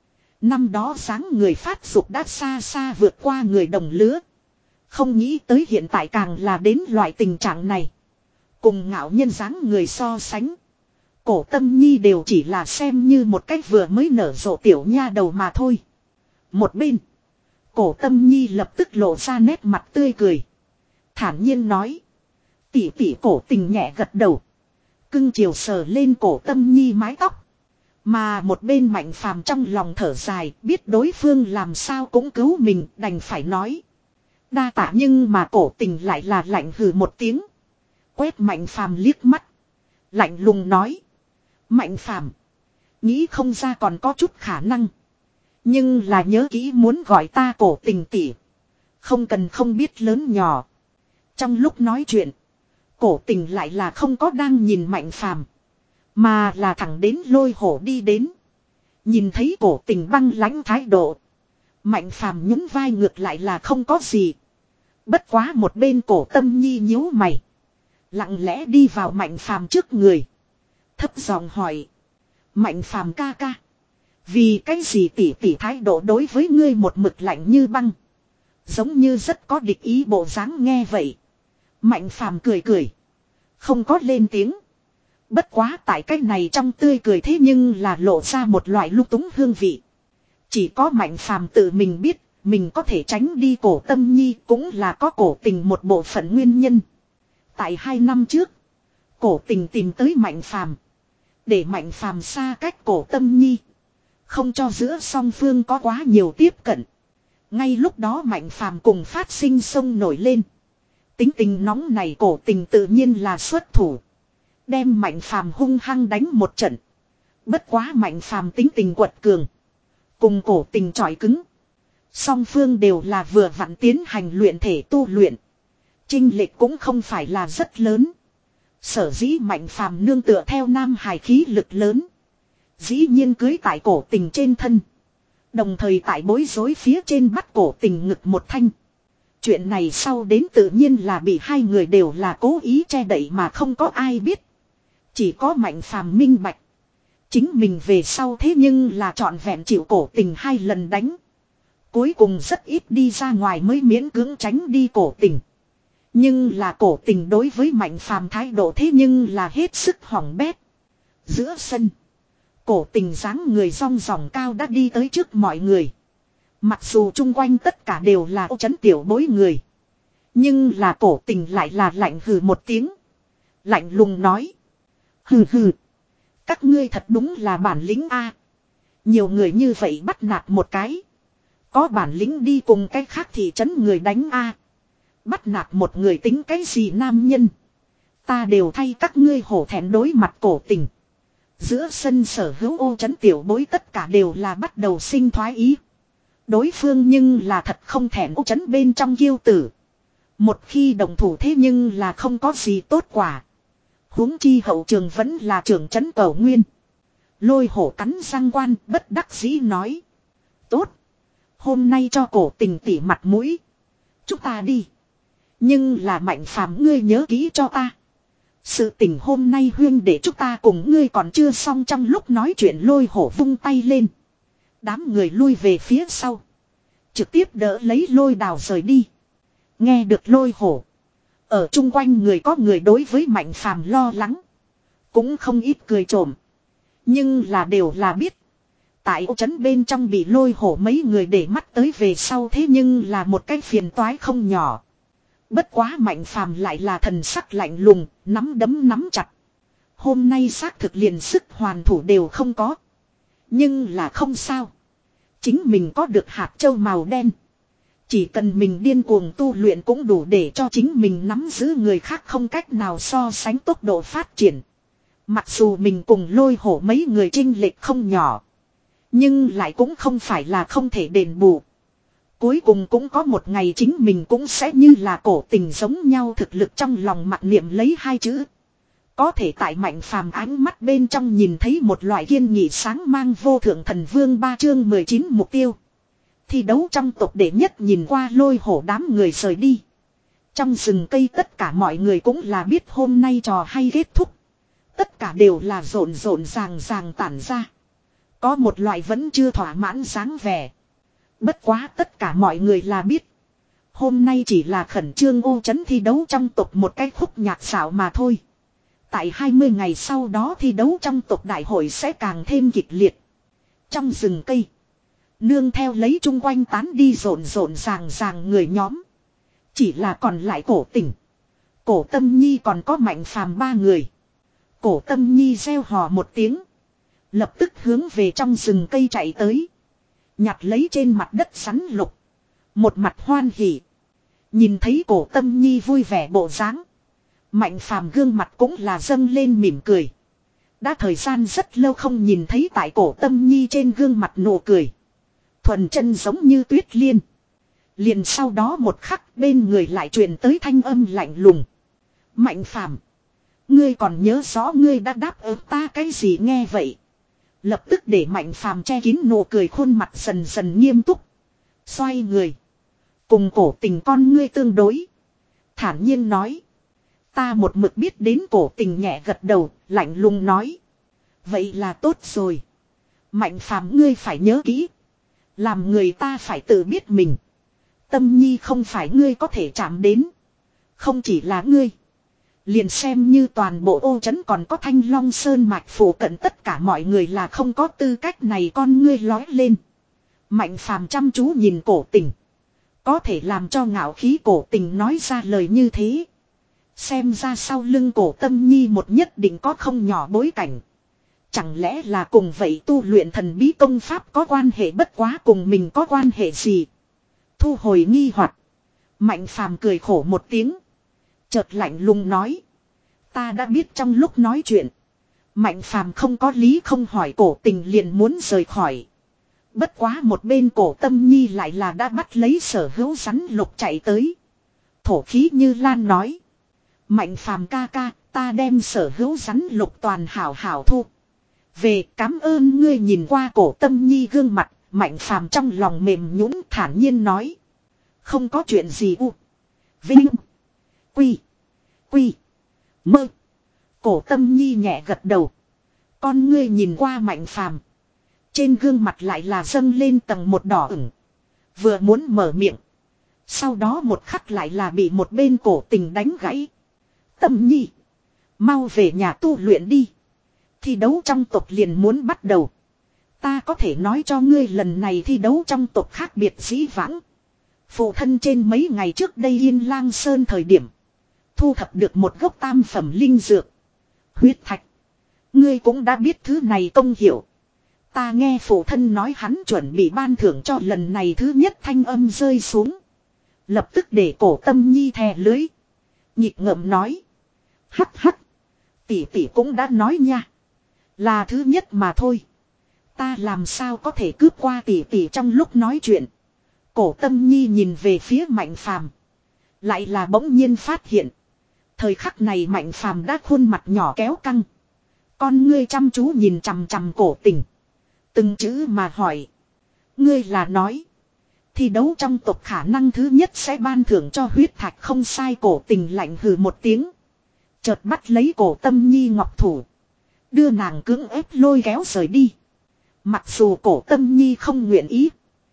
Năm đó dáng người phát dục đã xa xa vượt qua người đồng lứa. Không nghĩ tới hiện tại càng là đến loại tình trạng này. Cùng ngạo nhân dáng người so sánh. Cổ Tâm Nhi đều chỉ là xem như một cách vừa mới nở rộ tiểu nha đầu mà thôi. Một bên. Cổ Tâm Nhi lập tức lộ ra nét mặt tươi cười. Thản nhiên nói. Tỷ tỷ Cổ Tình nhẹ gật đầu. Cưng chiều sờ lên Cổ Tâm Nhi mái tóc. Mà một bên Mạnh phàm trong lòng thở dài. Biết đối phương làm sao cũng cứu mình đành phải nói. Đa tạ nhưng mà Cổ Tình lại là lạnh hừ một tiếng. Quét Mạnh phàm liếc mắt. Lạnh lùng nói. Mạnh phàm. Nghĩ không ra còn có chút khả năng. Nhưng là nhớ kỹ muốn gọi ta Cổ Tình tỷ. Không cần không biết lớn nhỏ. Trong lúc nói chuyện. Cổ Tình lại là không có đang nhìn Mạnh phàm. Mà là thẳng đến Lôi Hổ đi đến. Nhìn thấy Cổ Tình băng lãnh thái độ. Mạnh phàm nhún vai ngược lại là không có gì. Bất quá một bên Cổ Tâm Nhi nhíu mày. Lặng lẽ đi vào Mạnh phàm trước người. Thấp giọng hỏi. Mạnh phàm ca ca. Vì cái gì tỷ tỷ thái độ đối với ngươi một mực lạnh như băng. Giống như rất có địch ý bộ dáng nghe vậy. Mạnh phàm cười cười. Không có lên tiếng. Bất quá tại cái này trong tươi cười thế nhưng là lộ ra một loại lung túng hương vị. Chỉ có Mạnh phàm tự mình biết. Mình có thể tránh đi Cổ Tâm Nhi cũng là có Cổ Tình một bộ phận nguyên nhân. Tại hai năm trước. Cổ Tình tìm tới Mạnh phàm. Để Mạnh phàm xa cách Cổ Tâm Nhi. Không cho giữa song phương có quá nhiều tiếp cận. Ngay lúc đó Mạnh phàm cùng phát sinh sông nổi lên. Tính tình nóng này Cổ Tình tự nhiên là xuất thủ. Đem Mạnh phàm hung hăng đánh một trận. Bất quá Mạnh phàm tính tình quật cường. Cùng Cổ Tình chọi cứng. Song phương đều là vừa vặn tiến hành luyện thể tu luyện. Chênh lệch cũng không phải là rất lớn. Sở dĩ Mạnh phàm nương tựa theo nam hài khí lực lớn. Dĩ nhiên cưới tại Cổ Tình trên thân. Đồng thời tại bối rối phía trên bắt Cổ Tình ngực một thanh. Chuyện này sau đến tự nhiên là bị hai người đều là cố ý che đậy mà không có ai biết. Chỉ có Mạnh phàm minh bạch. Chính mình về sau thế nhưng là trọn vẹn chịu Cổ Tình hai lần đánh. Cuối cùng rất ít đi ra ngoài mới miễn cưỡng tránh đi Cổ Tình. Nhưng là Cổ Tình đối với Mạnh phàm thái độ thế nhưng là hết sức hỏng bét. Giữa sân. Cổ Tình dáng người rong ròng cao đã đi tới trước mọi người. Mặc dù chung quanh tất cả đều là Ô Trấn tiểu bối người. Nhưng là Cổ Tình lại là lạnh hừ một tiếng. Lạnh lùng nói. Hừ hừ. Các ngươi thật đúng là bản lĩnh a. Nhiều người như vậy bắt nạt một cái. Có bản lĩnh đi cùng cái khác thì trấn người đánh a. Bắt nạt một người tính cái gì nam nhân. Ta đều thay các ngươi hổ thẹn đối mặt Cổ Tình. Giữa sân Sở Hữu Ô Trấn tiểu bối tất cả đều là bắt đầu sinh thoái ý. Đối phương nhưng là thật không thẹn Ô Trấn bên trong kiêu tử. Một khi đồng thủ thế nhưng là không có gì tốt quả. Huống chi hậu trường vẫn là trưởng trấn Cầu Nguyên. Lôi Hổ cắn răng quan bất đắc dĩ nói. Tốt. Hôm nay cho Cổ Tình tỉ mặt mũi. Chúng ta đi. Nhưng là Mạnh Phàm ngươi nhớ kỹ cho ta. Sự tình hôm nay huyên để chúng ta cùng ngươi còn chưa xong. Trong lúc nói chuyện Lôi Hổ vung tay lên. Đám người lui về phía sau. Trực tiếp đỡ lấy Lôi Đào rời đi. Nghe được Lôi Hổ. Ở chung quanh người có người đối với Mạnh Phàm lo lắng. Cũng không ít cười trộm. Nhưng là đều là biết. Tại ô trấn bên trong bị Lôi Hổ mấy người để mắt tới về sau, thế nhưng là một cái phiền toái không nhỏ. Bất quá Mạnh Phàm lại là thần sắc lạnh lùng, nắm đấm nắm chặt. Hôm nay xác thực liền sức hoàn thủ đều không có. Nhưng là không sao. Chính mình có được hạt châu màu đen. Chỉ cần mình điên cuồng tu luyện cũng đủ để cho chính mình nắm giữ người khác không cách nào so sánh tốc độ phát triển. Mặc dù mình cùng Lôi Hổ mấy người chênh lệch không nhỏ. Nhưng lại cũng không phải là không thể đền bù. Cuối cùng cũng có một ngày chính mình cũng sẽ như là Cổ Tình giống nhau, thực lực trong lòng mặc niệm lấy hai chữ. Có thể tại Mạnh Phàm ánh mắt bên trong nhìn thấy một loại kiên nghị sáng mang vô thượng thần vương. Ba chương mười chín mục tiêu. Thi đấu trong tộc đệ nhất nhìn qua Lôi Hổ đám người rời đi. Trong rừng cây tất cả mọi người cũng là biết hôm nay trò hay kết thúc. Tất cả đều là rộn rộn ràng ràng tản ra. Có một loại vẫn chưa thỏa mãn dáng vẻ. Bất quá tất cả mọi người là biết. Hôm nay chỉ là khẩn trương ô trấn thi đấu trong tộc một cái khúc nhạc xảo mà thôi. Tại hai mươi ngày sau đó thi đấu trong tộc đại hội sẽ càng thêm kịch liệt. Trong rừng cây. Nương theo lấy chung quanh tán đi rộn rộn ràng ràng người nhóm. Chỉ là còn lại Cổ Tình, Cổ Tâm Nhi còn có Mạnh Phàm ba người. Cổ Tâm Nhi reo hò một tiếng. Lập tức hướng về trong rừng cây chạy tới. Nhặt lấy trên mặt đất sắn lục. Một mặt hoan hỉ. Nhìn thấy Cổ Tâm Nhi vui vẻ bộ dáng. Mạnh Phàm gương mặt cũng là dâng lên mỉm cười. Đã thời gian rất lâu không nhìn thấy tại Cổ Tâm Nhi trên gương mặt nụ cười. Thuần chân giống như tuyết liên. Liền sau đó một khắc bên người lại truyền tới thanh âm lạnh lùng. Mạnh Phàm, ngươi còn nhớ rõ ngươi đã đáp ứng ta cái gì? Nghe vậy. Lập tức để Mạnh Phàm che kín nụ cười, khuôn mặt dần dần nghiêm túc. Xoay người. Cùng Cổ Tình con ngươi tương đối. Thản nhiên nói. Ta một mực biết đến. Cổ Tình nhẹ gật đầu, lạnh lùng nói. Vậy là tốt rồi. Mạnh Phàm ngươi phải nhớ kỹ. Làm người ta phải tự biết mình. Tâm Nhi không phải ngươi có thể chạm đến. Không chỉ là ngươi. Liền xem như toàn bộ ô trấn còn có Thanh Long Sơn mạch phủ cận tất cả mọi người là không có tư cách này. Con ngươi lói lên. Mạnh Phàm chăm chú nhìn Cổ Tình. Có thể làm cho ngạo khí Cổ Tình nói ra lời như thế. Xem ra sau lưng Cổ Tâm Nhi một nhất định có không nhỏ bối cảnh. Chẳng lẽ là cùng vậy tu luyện thần bí công pháp có quan hệ? Bất quá cùng mình có quan hệ gì? Thu hồi nghi hoặc. Mạnh Phàm cười khổ một tiếng. Chợt lạnh lùng nói. Ta đã biết. Trong lúc nói chuyện. Mạnh Phàm không có lý không hỏi Cổ Tình liền muốn rời khỏi. Bất quá một bên Cổ Tâm Nhi lại là đã bắt lấy sở hữu rắn lục chạy tới. Thổ khí như lan nói. Mạnh Phàm ca ca, ta đem sở hữu rắn lục toàn hảo hảo thu về. Cảm ơn ngươi. Nhìn qua Cổ Tâm Nhi gương mặt, Mạnh Phàm trong lòng mềm nhũn, thản nhiên nói. Không có chuyện gì. U Vinh Quy Quy Mơ. Cổ Tâm Nhi nhẹ gật đầu. Con ngươi nhìn qua Mạnh Phàm, trên gương mặt lại là dâng lên tầng một đỏ ửng. Vừa muốn mở miệng, sau đó một khắc lại là bị một bên Cổ Tình đánh gãy. Tâm Nhi, mau về nhà tu luyện đi. Thi đấu trong tộc liền muốn bắt đầu. Ta có thể nói cho ngươi lần này thi đấu trong tộc khác biệt dĩ vãng. Phụ thân trên mấy ngày trước đây Yên Lang Sơn thời điểm thu thập được một gốc tam phẩm linh dược, huyết thạch. Ngươi cũng đã biết thứ này công hiệu. Ta nghe phụ thân nói hắn chuẩn bị ban thưởng cho lần này thứ nhất. Thanh âm rơi xuống, lập tức để Cổ Tâm Nhi thè lưới, nhịp ngợm nói. Hắc hắc, tỷ tỷ cũng đã nói nha, là thứ nhất mà thôi. Ta làm sao có thể cướp qua tỷ tỷ? Trong lúc nói chuyện, Cổ Tâm Nhi nhìn về phía Mạnh Phàm, lại là bỗng nhiên phát hiện. Thời khắc này Mạnh Phàm đã khuôn mặt nhỏ kéo căng. Con ngươi chăm chú nhìn chằm chằm Cổ Tình, từng chữ mà hỏi. Ngươi là nói Thi đấu trong tộc khả năng thứ nhất sẽ ban thưởng cho huyết thạch không sai. Cổ tình lạnh hừ một tiếng. Chợt bắt lấy cổ Tâm Nhi ngọc thủ. Đưa nàng cưỡng ép lôi kéo rời đi. Mặc dù cổ Tâm Nhi không nguyện ý.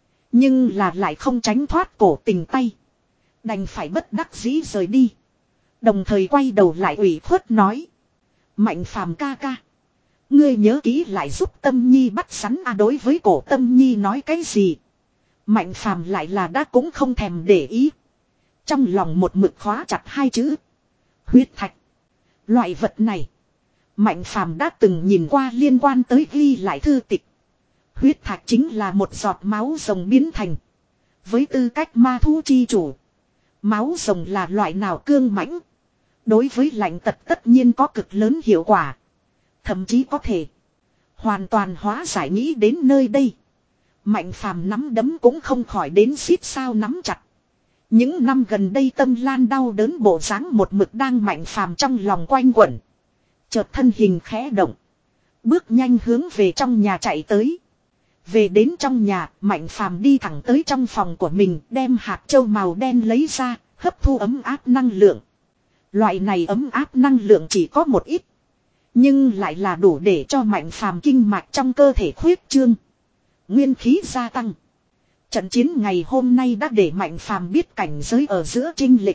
Nhưng là lại không tránh thoát cổ tình tay. Đành phải bất đắc dĩ rời đi. Đồng thời quay đầu lại ủy khuất nói. Mạnh phàm ca ca. Ngươi nhớ kỹ lại giúp Tâm Nhi bắt sắn à. Đối với cổ Tâm Nhi nói cái gì. Mạnh phàm lại là đã cũng không thèm để ý. Trong lòng một mực khóa chặt hai chữ. Huyết thạch. Loại vật này. Mạnh phàm đã từng nhìn qua liên quan tới ghi lại thư tịch. Huyết thạch chính là một giọt máu rồng biến thành. Với tư cách ma thú chi chủ. Máu rồng là loại nào cương mãnh. Đối với lạnh tật tất nhiên có cực lớn hiệu quả. Thậm chí có thể. Hoàn toàn hóa giải nghĩ đến nơi đây. Mạnh phàm nắm đấm cũng không khỏi đến xít sao nắm chặt. Những năm gần đây Tâm Lan đau đớn bộ dáng một mực đang mạnh phàm trong lòng quanh quẩn. Chợt thân hình khẽ động. Bước nhanh hướng về trong nhà chạy tới. Về đến trong nhà, Mạnh phàm đi thẳng tới trong phòng của mình, đem hạt châu màu đen lấy ra, hấp thu ấm áp năng lượng. Loại này ấm áp năng lượng chỉ có một ít. Nhưng lại là đủ để cho Mạnh phàm kinh mạch trong cơ thể khuyết trương. Nguyên khí gia tăng. Trận chiến ngày hôm nay đã để Mạnh phàm biết cảnh giới ở giữa chênh lệch.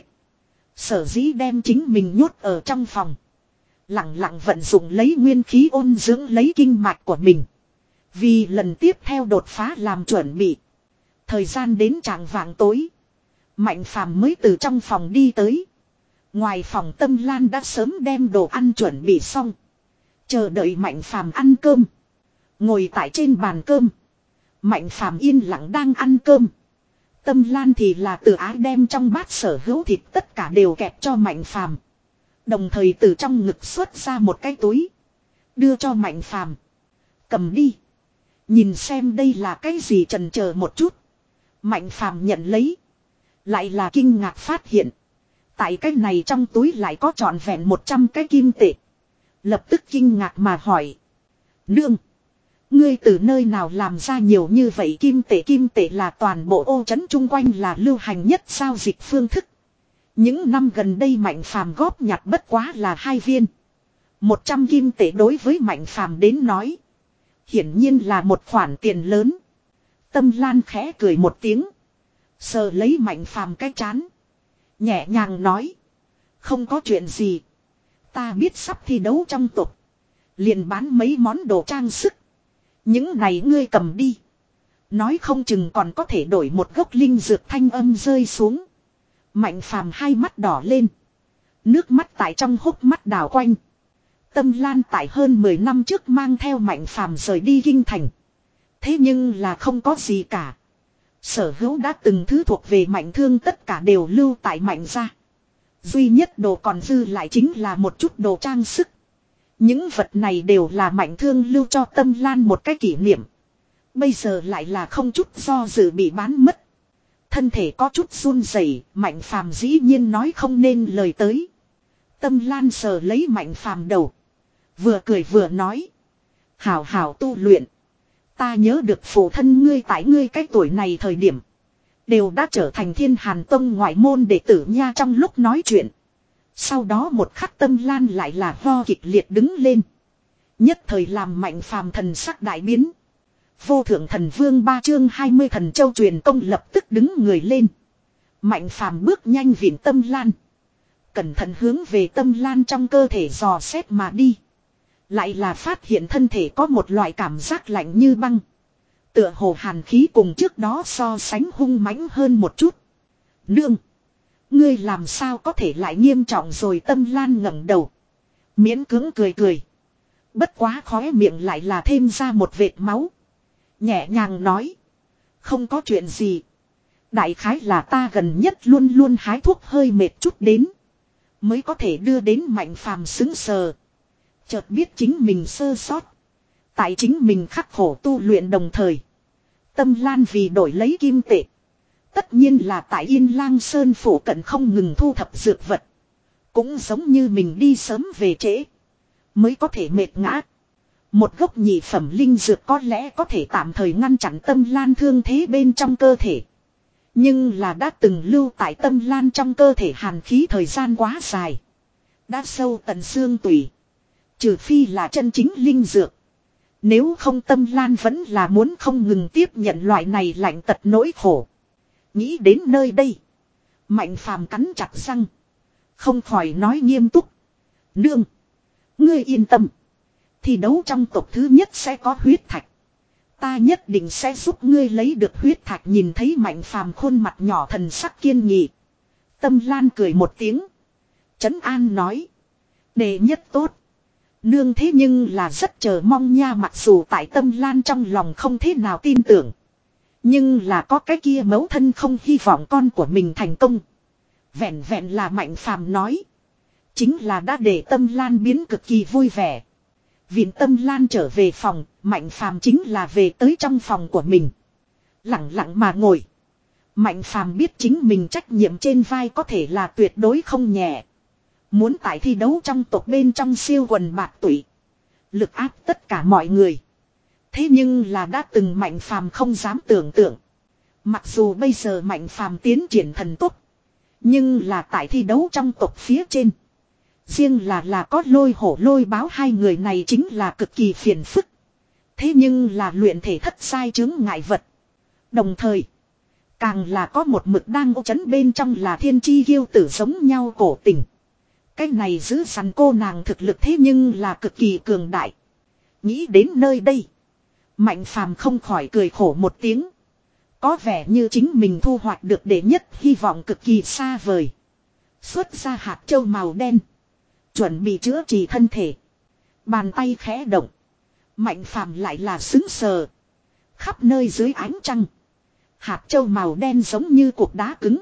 Sở dĩ đem chính mình nhốt ở trong phòng. Lặng lặng vận dụng lấy nguyên khí ôn dưỡng lấy kinh mạch của mình. Vì lần tiếp theo đột phá làm chuẩn bị. Thời gian đến chạng vạng tối. Mạnh phàm mới từ trong phòng đi tới. Ngoài phòng Tâm Lan đã sớm đem đồ ăn chuẩn bị xong. Chờ đợi Mạnh phàm ăn cơm. Ngồi tại trên bàn cơm. Mạnh phàm yên lặng đang ăn cơm. Tâm Lan thì là từ ái đem trong bát sở hữu thịt tất cả đều kẹp cho Mạnh phàm. Đồng thời từ trong ngực xuất ra một cái túi. Đưa cho Mạnh phàm. Cầm đi. Nhìn xem đây là cái gì. Chần chờ một chút. Mạnh phàm nhận lấy. Lại là kinh ngạc phát hiện. Tại cái này trong túi lại có trọn vẹn một trăm cái kim tệ. Lập tức kinh ngạc mà hỏi. Nương. Ngươi từ nơi nào làm ra nhiều như vậy kim tệ. Kim tệ là toàn bộ ô trấn chung quanh là lưu hành nhất giao dịch phương thức. Những năm gần đây Mạnh phàm góp nhặt bất quá là hai viên. Một trăm kim tệ đối với Mạnh phàm đến nói. Hiển nhiên là một khoản tiền lớn. Tâm Lan khẽ cười một tiếng. Sờ lấy Mạnh phàm cái chán. Nhẹ nhàng nói. Không có chuyện gì. Ta biết sắp thi đấu trong tộc. Liền bán mấy món đồ trang sức. Những này ngươi cầm đi. Nói không chừng còn có thể đổi một gốc linh dược. Thanh âm rơi xuống. Mạnh phàm hai mắt đỏ lên. Nước mắt tại trong hốc mắt đảo quanh. Tâm Lan tại hơn mười năm trước mang theo Mạnh phàm rời đi kinh thành. Thế nhưng là không có gì cả. Sở hữu đã từng thứ thuộc về Mạnh thương tất cả đều lưu tại Mạnh gia. Duy nhất đồ còn dư lại chính là một chút đồ trang sức. Những vật này đều là Mạnh thương lưu cho Tâm Lan một cái kỷ niệm. Bây giờ lại là không chút do dự bị bán mất. Thân thể có chút run rẩy, Mạnh phàm dĩ nhiên nói không nên lời tới. Tâm Lan sờ lấy Mạnh phàm đầu. Vừa cười vừa nói. Hảo hảo tu luyện. Ta nhớ được phụ thân ngươi tại ngươi cái tuổi này thời điểm. Đều đã trở thành Thiên Hàn Tông ngoại môn đệ tử nha. Trong lúc nói chuyện. Sau đó một khắc Tâm Lan lại là ho kịch liệt đứng lên. Nhất thời làm Mạnh phàm thần sắc đại biến. Vô thượng thần vương ba chương hai mươi thần châu truyền công lập tức đứng người lên. Mạnh phàm bước nhanh viện Tâm Lan. Cẩn thận hướng về Tâm Lan trong cơ thể dò xét mà đi. Lại là phát hiện thân thể có một loại cảm giác lạnh như băng. Tựa hồ hàn khí cùng trước đó so sánh hung mãnh hơn một chút. Nương. Ngươi làm sao có thể lại nghiêm trọng rồi. Tâm Lan ngẩng đầu. Miễn cưỡng cười cười. Bất quá khóe miệng lại là thêm ra một vệt máu. Nhẹ nhàng nói. Không có chuyện gì. Đại khái là ta gần nhất luôn luôn hái thuốc hơi mệt chút đến. Mới có thể đưa đến Mạnh phàm xứng sờ. Chợt biết chính mình sơ sót. Tại chính mình khắc khổ tu luyện đồng thời. Tâm Lan vì đổi lấy kim tệ. Tất nhiên là tại Yên Lang Sơn phủ cận không ngừng thu thập dược vật. Cũng giống như mình đi sớm về trễ. Mới có thể mệt ngã. Một gốc nhị phẩm linh dược có lẽ có thể tạm thời ngăn chặn Tâm Lan thương thế bên trong cơ thể. Nhưng là đã từng lưu tại Tâm Lan trong cơ thể hàn khí thời gian quá dài. Đã sâu tận xương tủy. Trừ phi là chân chính linh dược. Nếu không Tâm Lan vẫn là muốn không ngừng tiếp nhận loại này lạnh tật nỗi khổ. Nghĩ đến nơi đây. Mạnh phàm cắn chặt răng. Không khỏi nói nghiêm túc. Nương. Ngươi yên tâm. Thi đấu trong tộc thứ nhất sẽ có huyết thạch. Ta nhất định sẽ giúp ngươi lấy được huyết thạch. Nhìn thấy Mạnh phàm khuôn mặt nhỏ thần sắc kiên nghị. Tâm Lan cười một tiếng. Trấn an nói. Đệ nhất tốt. Nương thế nhưng là rất chờ mong nha, mặc dù tại Tâm Lan trong lòng không thế nào tin tưởng. Nhưng là có cái kia mẫu thân không hy vọng con của mình thành công. Vẹn vẹn là Mạnh phàm nói. Chính là đã để Tâm Lan biến cực kỳ vui vẻ. Viện Tâm Lan trở về phòng, Mạnh phàm chính là về tới trong phòng của mình. Lặng lặng mà ngồi. Mạnh phàm biết chính mình trách nhiệm trên vai có thể là tuyệt đối không nhẹ. Muốn tại thi đấu trong tộc bên trong siêu quần bạc tụy. Lực áp tất cả mọi người. Thế nhưng là đã từng Mạnh phàm không dám tưởng tượng. Mặc dù bây giờ Mạnh phàm tiến triển thần tốc. Nhưng là tại thi đấu trong tộc phía trên. Riêng là là có Lôi Hổ Lôi Báo hai người này chính là cực kỳ phiền phức. Thế nhưng là luyện thể thất sai chứng ngại vật. Đồng thời. Càng là có một mực đang ô chấn bên trong là thiên chi kiêu tử giống nhau cổ tình. Cái này giữ sẵn cô nàng thực lực thế nhưng là cực kỳ cường đại. Nghĩ đến nơi đây. Mạnh phàm không khỏi cười khổ một tiếng. Có vẻ như chính mình thu hoạch được đệ nhất hy vọng cực kỳ xa vời. Xuất ra hạt châu màu đen. Chuẩn bị chữa trị thân thể. Bàn tay khẽ động. Mạnh phàm lại là xứng sờ. Khắp nơi dưới ánh trăng. Hạt châu màu đen giống như cục đá cứng.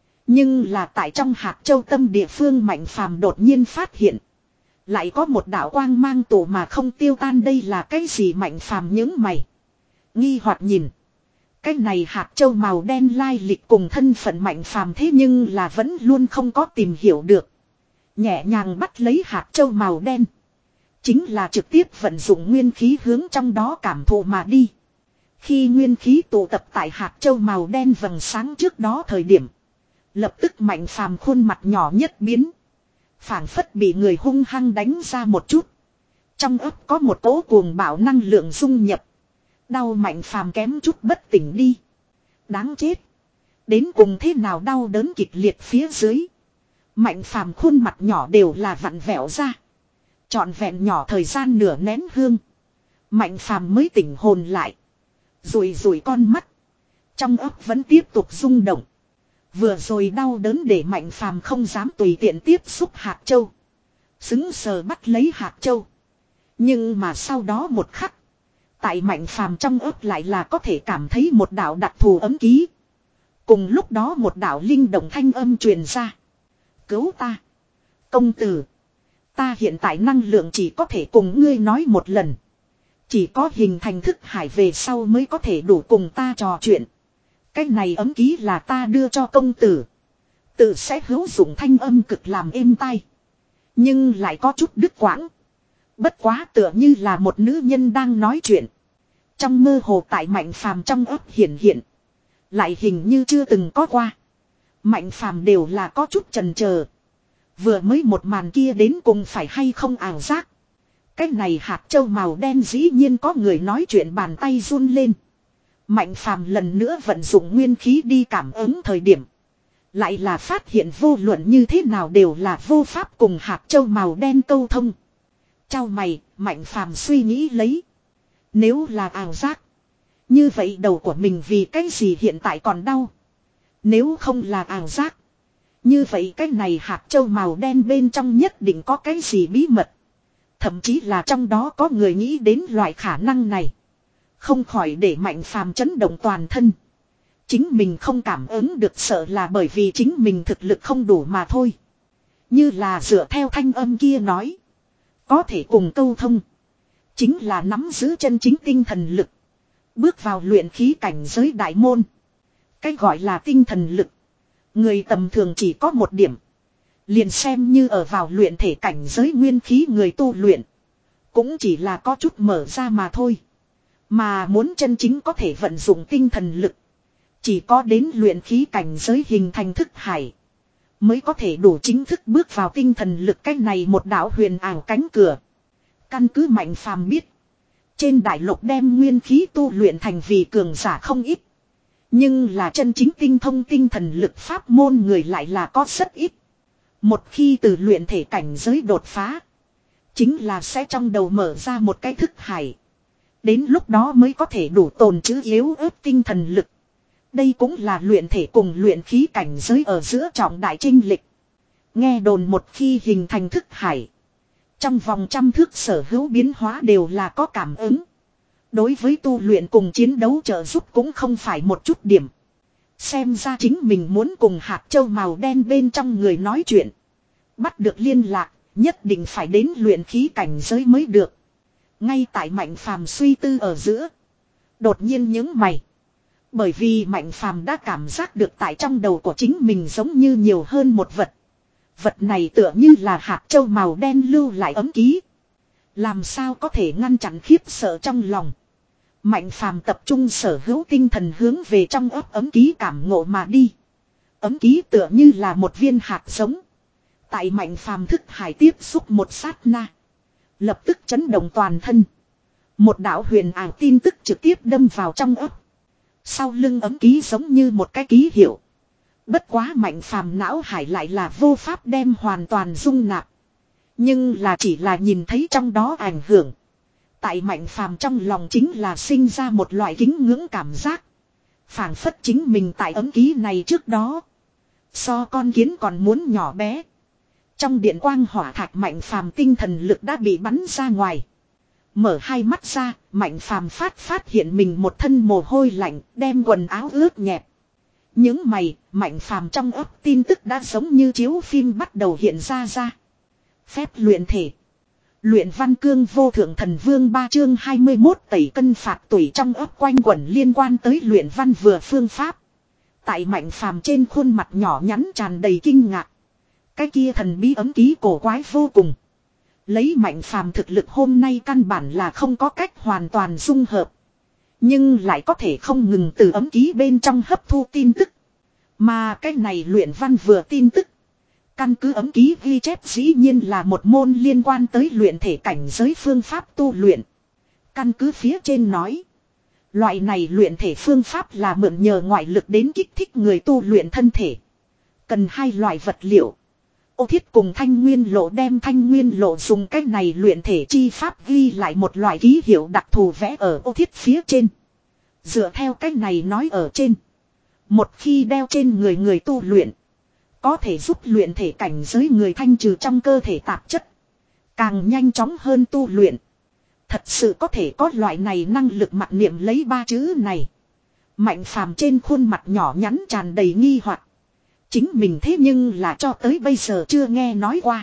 Nhưng là tại trong hạt châu tâm địa phương Mạnh phàm đột nhiên phát hiện. Lại có một đạo quang mang tụ mà không tiêu tan, đây là cái gì? Mạnh phàm nhướng mày. Nghi hoặc nhìn. Cái này hạt châu màu đen lai lịch cùng thân phận Mạnh phàm thế nhưng là vẫn luôn không có tìm hiểu được. Nhẹ nhàng bắt lấy hạt châu màu đen. Chính là trực tiếp vận dụng nguyên khí hướng trong đó cảm thụ mà đi. Khi nguyên khí tụ tập tại hạt châu màu đen vầng sáng trước đó thời điểm. Lập tức Mạnh phàm khuôn mặt nhỏ nhất biến. Phảng phất bị người hung hăng đánh ra một chút. Trong ấp có một cỗ cuồng bạo năng lượng dung nhập. Đau Mạnh phàm kém chút bất tỉnh đi. Đáng chết. Đến cùng thế nào đau đớn kịch liệt phía dưới. Mạnh phàm khuôn mặt nhỏ đều là vặn vẹo ra. Trọn vẹn nhỏ thời gian nửa nén hương. Mạnh phàm mới tỉnh hồn lại. Rùi rùi con mắt. Trong ấp vẫn tiếp tục rung động. Vừa rồi đau đớn để Mạnh phàm không dám tùy tiện tiếp xúc hạt châu. Xứng sờ bắt lấy hạt châu. Nhưng mà sau đó một khắc. Tại Mạnh phàm trong ấp lại là có thể cảm thấy một đạo đặc thù ấm ký. Cùng lúc đó một đạo linh động thanh âm truyền ra. Cứu ta. Công tử. Ta hiện tại năng lượng chỉ có thể cùng ngươi nói một lần. Chỉ có hình thành thức hải về sau mới có thể đủ cùng ta trò chuyện. Cái này ấm ký là ta đưa cho công tử. Tự sẽ hữu dụng thanh âm cực làm êm tai. Nhưng lại có chút đứt quãng. Bất quá tựa như là một nữ nhân đang nói chuyện. Trong mơ hồ tại Mạnh phàm trong ấp hiện hiện. Lại hình như chưa từng có qua. Mạnh phàm đều là có chút chần chờ. Vừa mới một màn kia đến cùng phải hay không ảo giác. Cái này hạt châu màu đen dĩ nhiên có người nói chuyện, bàn tay run lên. Mạnh phàm lần nữa vận dụng nguyên khí đi cảm ứng thời điểm. Lại là phát hiện vô luận như thế nào đều là vô pháp cùng hạt châu màu đen câu thông. Chau mày, Mạnh phàm suy nghĩ lấy. Nếu là ảo giác. Như vậy đầu của mình vì cái gì hiện tại còn đau. Nếu không là ảo giác. Như vậy cái này hạt châu màu đen bên trong nhất định có cái gì bí mật. Thậm chí là trong đó có người nghĩ đến loại khả năng này. Không khỏi để Mạnh phàm chấn động toàn thân. Chính mình không cảm ứng được sợ là bởi vì chính mình thực lực không đủ mà thôi. Như là dựa theo thanh âm kia nói. Có thể cùng câu thông. Chính là nắm giữ chân chính tinh thần lực. Bước vào luyện khí cảnh giới đại môn. Cái gọi là tinh thần lực. Người tầm thường chỉ có một điểm. Liền xem như ở vào luyện thể cảnh giới nguyên khí người tu luyện. Cũng chỉ là có chút mở ra mà thôi. Mà muốn chân chính có thể vận dụng tinh thần lực. Chỉ có đến luyện khí cảnh giới hình thành thức hải. Mới có thể đủ chính thức bước vào tinh thần lực cách này một đạo huyền ảo cánh cửa. Căn cứ Mạnh Phàm biết. Trên đại lục đem nguyên khí tu luyện thành vì cường giả không ít. Nhưng là chân chính tinh thông tinh thần lực pháp môn người lại là có rất ít. Một khi từ luyện thể cảnh giới đột phá. Chính là sẽ trong đầu mở ra một cái thức hải. Đến lúc đó mới có thể đủ tồn trữ yếu ớt tinh thần lực. Đây cũng là luyện thể cùng luyện khí cảnh giới ở giữa trọng đại chênh lịch. Nghe đồn một khi hình thành thức hải. Trong vòng trăm thước sở hữu biến hóa đều là có cảm ứng. Đối với tu luyện cùng chiến đấu trợ giúp cũng không phải một chút điểm. Xem ra chính mình muốn cùng hạt châu màu đen bên trong người nói chuyện. Bắt được liên lạc, nhất định phải đến luyện khí cảnh giới mới được. Ngay tại Mạnh Phàm suy tư ở giữa. Đột nhiên những mày. Bởi vì Mạnh Phàm đã cảm giác được tại trong đầu của chính mình giống như nhiều hơn một vật. Vật này tựa như là hạt châu màu đen lưu lại ấm ký. Làm sao có thể ngăn chặn khiếp sợ trong lòng. Mạnh Phàm tập trung sở hữu tinh thần hướng về trong ấp ấm ký cảm ngộ mà đi. Ấm ký tựa như là một viên hạt giống. Tại Mạnh Phàm thức hải tiếp xúc một sát na. Lập tức chấn động toàn thân. Một đạo huyền ảo tin tức trực tiếp đâm vào trong ấp. Sau lưng ấm ký giống như một cái ký hiệu. Bất quá Mạnh Phàm não hải lại là vô pháp đem hoàn toàn dung nạp. Nhưng là chỉ là nhìn thấy trong đó ảnh hưởng. Tại Mạnh Phàm trong lòng chính là sinh ra một loại kính ngưỡng cảm giác. Phảng phất chính mình tại ấm ký này trước đó. So con kiến còn muốn nhỏ bé. Trong điện quang hỏa thạch Mạnh Phàm tinh thần lực đã bị bắn ra ngoài. Mở hai mắt ra, Mạnh Phàm phát phát hiện mình một thân mồ hôi lạnh, đem quần áo ướt nhẹp. Những mày, Mạnh Phàm trong ấp tin tức đã giống như chiếu phim bắt đầu hiện ra ra. Phép luyện thể. Luyện văn cương vô thượng thần vương ba chương hai mươi mốt tẩy cân phạt tủy trong ấp quanh quẩn liên quan tới luyện văn vừa phương pháp. Tại Mạnh Phàm trên khuôn mặt nhỏ nhắn tràn đầy kinh ngạc. Cái kia thần bí ấm ký cổ quái vô cùng. Lấy Mạnh Phàm thực lực hôm nay căn bản là không có cách hoàn toàn dung hợp. Nhưng lại có thể không ngừng từ ấm ký bên trong hấp thu tin tức. Mà cái này luyện văn vừa tin tức. Căn cứ ấm ký ghi chép dĩ nhiên là một môn liên quan tới luyện thể cảnh giới phương pháp tu luyện. Căn cứ phía trên nói. Loại này luyện thể phương pháp là mượn nhờ ngoại lực đến kích thích người tu luyện thân thể. Cần hai loại vật liệu. Ô thiết cùng thanh nguyên lộ đem thanh nguyên lộ dùng cách này luyện thể chi pháp ghi lại một loại ký hiệu đặc thù vẽ ở ô thiết phía trên. Dựa theo cách này nói ở trên. Một khi đeo trên người người tu luyện. Có thể giúp luyện thể cảnh giới người thanh trừ trong cơ thể tạp chất. Càng nhanh chóng hơn tu luyện. Thật sự có thể có loại này năng lực mặc niệm lấy ba chữ này. Mạnh Phàm trên khuôn mặt nhỏ nhắn tràn đầy nghi hoặc. Chính mình thế nhưng là cho tới bây giờ chưa nghe nói qua.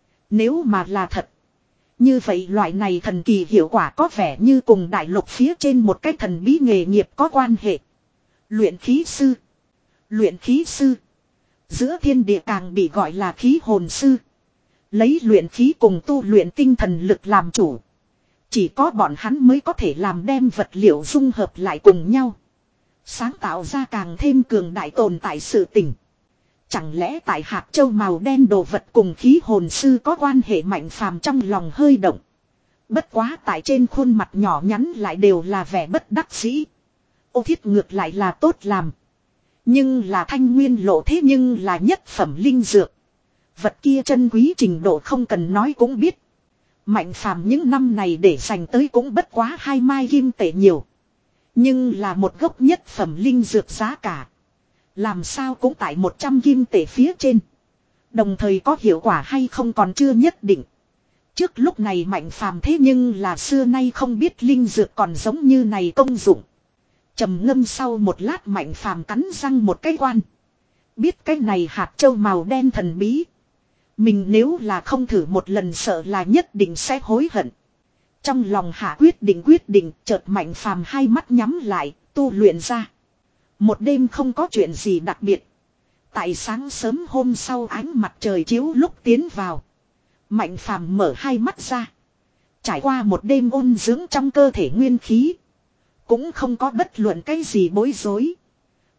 Nếu mà là thật. Như vậy loại này thần kỳ hiệu quả có vẻ như cùng đại lục phía trên một cái thần bí nghề nghiệp có quan hệ. Luyện khí sư. Luyện khí sư. Giữa thiên địa càng bị gọi là khí hồn sư. Lấy luyện khí cùng tu luyện tinh thần lực làm chủ. Chỉ có bọn hắn mới có thể làm đem vật liệu dung hợp lại cùng nhau. Sáng tạo ra càng thêm cường đại tồn tại sự tỉnh. Chẳng lẽ tại hạt châu màu đen đồ vật cùng khí hồn sư có quan hệ Mạnh Phàm trong lòng hơi động. Bất quá tại trên khuôn mặt nhỏ nhắn lại đều là vẻ bất đắc dĩ. Ô thiết ngược lại là tốt làm. Nhưng là thanh nguyên lộ thế nhưng là nhất phẩm linh dược. Vật kia chân quý trình độ không cần nói cũng biết. Mạnh Phàm những năm này để dành tới cũng bất quá hai mai kim tệ nhiều. Nhưng là một gốc nhất phẩm linh dược giá cả. Làm sao cũng tại một trăm kim tệ phía trên. Đồng thời có hiệu quả hay không còn chưa nhất định. Trước lúc này Mạnh Phàm thế nhưng là xưa nay không biết linh dược còn giống như này công dụng. Trầm ngâm sau một lát Mạnh Phàm cắn răng một cái quan. Biết cái này hạt châu màu đen thần bí. Mình nếu là không thử một lần sợ là nhất định sẽ hối hận. Trong lòng hạ quyết định quyết định chợt Mạnh Phàm hai mắt nhắm lại tu luyện ra. Một đêm không có chuyện gì đặc biệt. Tại sáng sớm hôm sau ánh mặt trời chiếu lúc tiến vào. Mạnh Phàm mở hai mắt ra. Trải qua một đêm ôn dưỡng trong cơ thể nguyên khí. Cũng không có bất luận cái gì bối rối.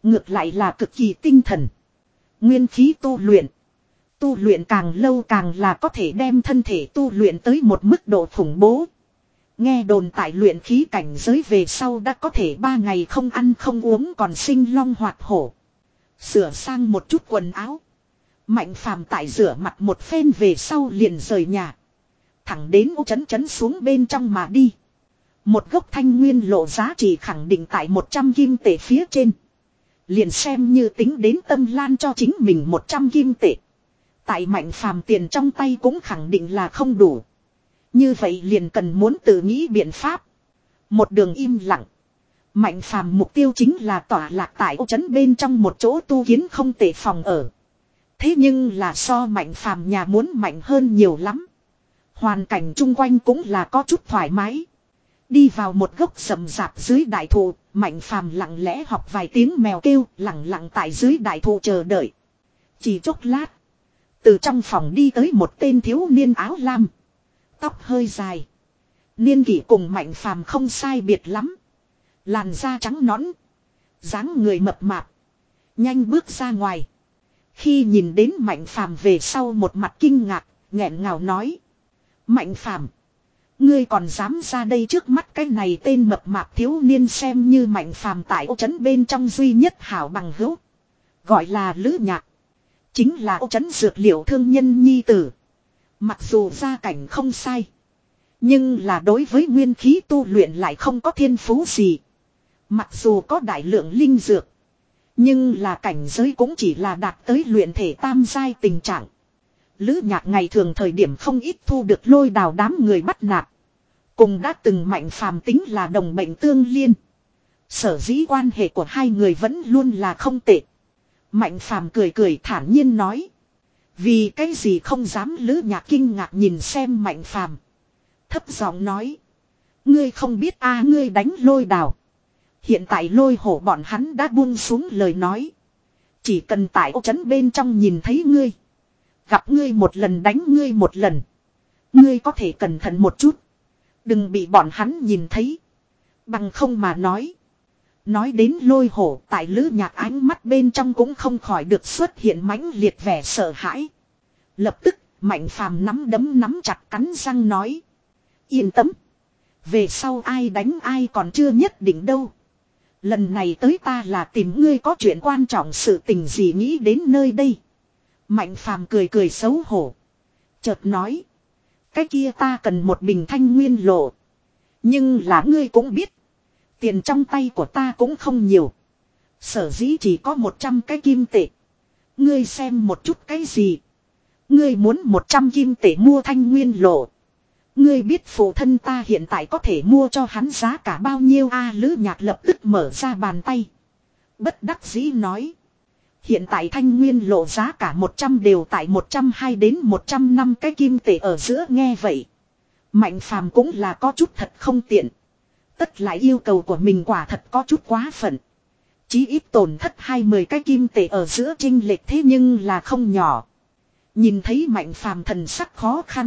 Ngược lại là cực kỳ tinh thần. Nguyên khí tu luyện. Tu luyện càng lâu càng là có thể đem thân thể tu luyện tới một mức độ khủng bố. Nghe đồn tại luyện khí cảnh giới về sau đã có thể ba ngày không ăn không uống còn sinh long hoạt hổ. Sửa sang một chút quần áo. Mạnh phàm tại rửa mặt một phen về sau liền rời nhà. Thẳng đến ô chấn chấn xuống bên trong mà đi. Một gốc thanh nguyên lộ giá trị khẳng định tại một trăm kim tệ phía trên. Liền xem như tính đến Tâm Lan cho chính mình một trăm kim tệ. Tại Mạnh phàm tiền trong tay cũng khẳng định là không đủ. Như vậy liền cần muốn tự nghĩ biện pháp. Một đường im lặng. Mạnh phàm mục tiêu chính là tỏa lạc tại ô trấn bên trong một chỗ tu kiến không tệ phòng ở. Thế nhưng là so Mạnh phàm nhà muốn mạnh hơn nhiều lắm. Hoàn cảnh chung quanh cũng là có chút thoải mái. Đi vào một gốc rậm rạp dưới đại thụ, Mạnh phàm lặng lẽ học vài tiếng mèo kêu, lặng lặng tại dưới đại thụ chờ đợi. Chỉ chốc lát, từ trong phòng đi tới một tên thiếu niên áo lam. Tóc hơi dài. Niên kỷ cùng Mạnh phàm không sai biệt lắm. Làn da trắng nõn. Dáng người mập mạp. Nhanh bước ra ngoài. Khi nhìn đến Mạnh phàm về sau một mặt kinh ngạc, nghẹn ngào nói. Mạnh phàm, ngươi còn dám ra đây trước mắt cái này tên mập mạp thiếu niên xem như Mạnh phàm tại ô trấn bên trong duy nhất hảo bằng hữu. Gọi là Lữ Nhạc. Chính là ô trấn dược liệu thương nhân nhi tử. Mặc dù gia cảnh không sai. Nhưng là đối với nguyên khí tu luyện lại không có thiên phú gì. Mặc dù có đại lượng linh dược. Nhưng là cảnh giới cũng chỉ là đạt tới luyện thể tam giai tình trạng. Lữ Nhạc ngày thường thời điểm không ít thu được Lôi Đào đám người bắt nạt. Cùng đã từng Mạnh phàm tính là đồng bệnh tương liên. Sở dĩ quan hệ của hai người vẫn luôn là không tệ. Mạnh phàm cười cười thản nhiên nói. Vì cái gì không dám? Lữ Nhạc kinh ngạc nhìn xem Mạnh phàm. Thấp giọng nói. Ngươi không biết a à, ngươi đánh Lôi Đào. Hiện tại Lôi Hổ bọn hắn đã buông xuống lời nói. Chỉ cần tại ô trấn bên trong nhìn thấy ngươi. Gặp ngươi một lần đánh ngươi một lần. Ngươi có thể cẩn thận một chút. Đừng bị bọn hắn nhìn thấy. Bằng không mà nói. Nói đến Lôi Hổ, tại Lữ Nhạc ánh mắt bên trong cũng không khỏi được xuất hiện mãnh liệt vẻ sợ hãi. Lập tức, Mạnh phàm nắm đấm nắm chặt cắn răng nói. Yên tâm. Về sau ai đánh ai còn chưa nhất định đâu. Lần này tới ta là tìm ngươi có chuyện quan trọng, sự tình gì nghĩ đến nơi đây. Mạnh phàm cười cười xấu hổ. Chợt nói. Cái kia ta cần một bình thanh nguyên lộ. Nhưng là ngươi cũng biết. Tiền trong tay của ta cũng không nhiều. Sở dĩ chỉ có một trăm cái kim tệ. Ngươi xem một chút cái gì. Ngươi muốn một trăm kim tệ mua thanh nguyên lộ. Ngươi biết phụ thân ta hiện tại có thể mua cho hắn giá cả bao nhiêu a à, Lữ Nhạc lập tức mở ra bàn tay. Bất đắc dĩ nói. Hiện tại thanh nguyên lộ giá cả một trăm đều tại một trăm hai đến một trăm năm cái kim tệ ở giữa. Nghe vậy. Mạnh phàm cũng là có chút thật không tiện. Tất lại yêu cầu của mình quả thật có chút quá phận. Chí ít tổn thất hai mươi cái kim tệ ở giữa chênh lệch thế nhưng là không nhỏ. Nhìn thấy Mạnh phàm thần sắc khó khăn.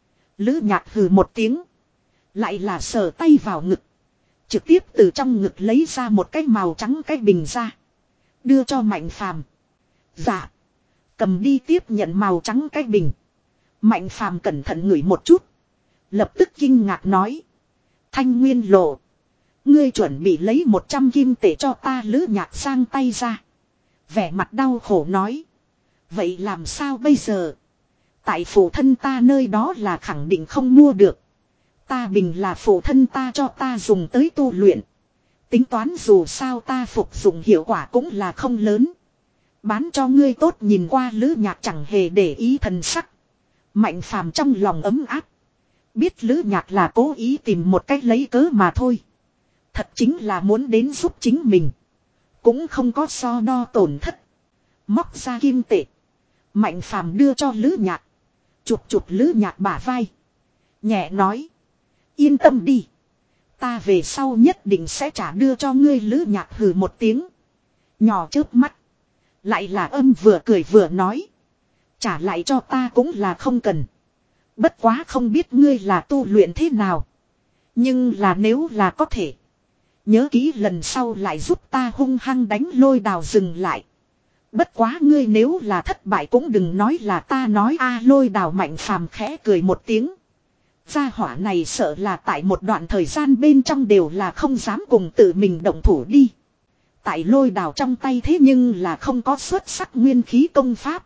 Lữ Nhạc hừ một tiếng. Lại là sờ tay vào ngực. Trực tiếp từ trong ngực lấy ra một cái màu trắng cái bình ra. Đưa cho Mạnh phàm. Dạ. Cầm đi tiếp nhận màu trắng cái bình. Mạnh phàm cẩn thận ngửi một chút. Lập tức kinh ngạc nói. Thanh nguyên lộ. Ngươi chuẩn bị lấy một trăm kim tệ cho ta. Lữ Nhạc sang tay ra. Vẻ mặt đau khổ nói. Vậy làm sao bây giờ? Tại phụ thân ta nơi đó là khẳng định không mua được. Ta bình là phụ thân ta cho ta dùng tới tu luyện. Tính toán dù sao ta phục dụng hiệu quả cũng là không lớn. Bán cho ngươi tốt. Nhìn qua Lữ Nhạc chẳng hề để ý thần sắc. Mạnh phàm trong lòng ấm áp. Biết Lữ Nhạc là cố ý tìm một cách lấy cớ mà thôi. Thật chính là muốn đến giúp chính mình. Cũng không có so đo tổn thất. Móc ra kim tệ. Mạnh phàm đưa cho Lữ Nhạc. Chụp chụp Lữ Nhạc bả vai. Nhẹ nói. Yên tâm đi. Ta về sau nhất định sẽ trả đưa cho ngươi. Lữ Nhạc hừ một tiếng. Nhỏ chớp mắt. Lại là âm vừa cười vừa nói. Trả lại cho ta cũng là không cần. Bất quá không biết ngươi là tu luyện thế nào. Nhưng là nếu là có thể. Nhớ kỹ lần sau lại giúp ta hung hăng đánh Lôi Đào dừng lại. Bất quá ngươi nếu là thất bại cũng đừng nói là ta nói a. Lôi Đào Mạnh Phàm khẽ cười một tiếng. Gia hỏa này sợ là tại một đoạn thời gian bên trong đều là không dám cùng tự mình động thủ đi. Tại Lôi Đào trong tay thế nhưng là không có xuất sắc nguyên khí công pháp.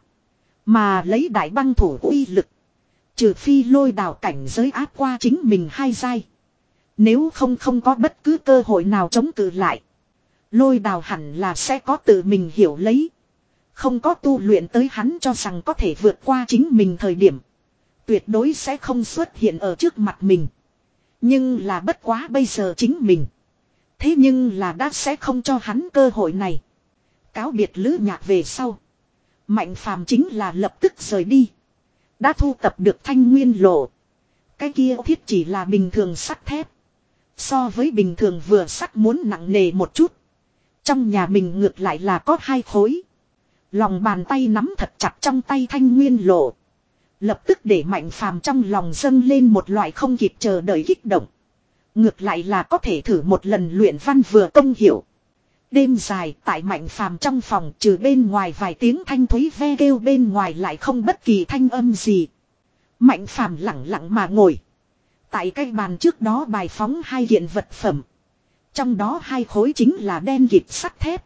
Mà lấy đại băng thủ uy lực. Trừ phi Lôi Đào cảnh giới áp qua chính mình hai giai. Nếu không không có bất cứ cơ hội nào chống cự lại. Lôi Đào hẳn là sẽ có tự mình hiểu lấy. Không có tu luyện tới hắn cho rằng có thể vượt qua chính mình thời điểm. Tuyệt đối sẽ không xuất hiện ở trước mặt mình. Nhưng là bất quá bây giờ chính mình. Thế nhưng là đã sẽ không cho hắn cơ hội này. Cáo biệt Lữ Nhạc về sau. Mạnh Phàm chính là lập tức rời đi. Đã thu tập được thanh nguyên lộ. Cái kia thiết chỉ là bình thường sắt thép. So với bình thường vừa sắt muốn nặng nề một chút. Trong nhà mình ngược lại là có hai khối. Lòng bàn tay nắm thật chặt trong tay thanh nguyên lộ. Lập tức để Mạnh Phàm trong lòng dâng lên một loại không kịp chờ đợi kích động. Ngược lại là có thể thử một lần luyện văn vừa công hiểu. Đêm dài tại Mạnh Phàm trong phòng trừ bên ngoài vài tiếng thanh thúy ve kêu bên ngoài lại không bất kỳ thanh âm gì. Mạnh Phàm lặng lặng mà ngồi. Tại cái bàn trước đó bài phóng hai kiện vật phẩm. Trong đó hai khối chính là đen kịt sắt thép.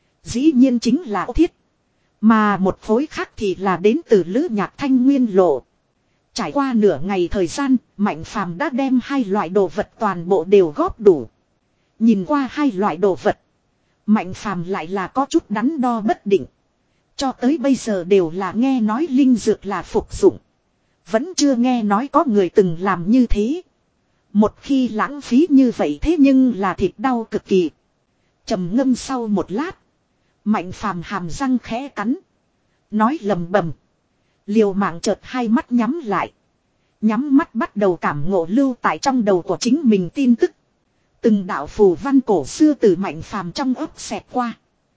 Dĩ nhiên chính là ốc thiết. Mà một khối khác thì là đến từ Lữ Nhạc thanh nguyên lộ. Trải qua nửa ngày thời gian, Mạnh Phàm đã đem hai loại đồ vật toàn bộ đều góp đủ. Nhìn qua hai loại đồ vật. Mạnh Phàm lại là có chút đắn đo bất định. Cho tới bây giờ đều là nghe nói linh dược là phục dụng. Vẫn chưa nghe nói có người từng làm như thế. Một khi lãng phí như vậy thế nhưng là thịt đau cực kỳ. Trầm ngâm sau một lát. Mạnh Phàm hàm răng khẽ cắn. Nói lầm bầm. Liều mạng chợt hai mắt nhắm lại. Nhắm mắt bắt đầu cảm ngộ lưu tại trong đầu của chính mình tin tức. Từng đạo phù văn cổ xưa từ Mạnh Phàm trong ấp xẹt qua.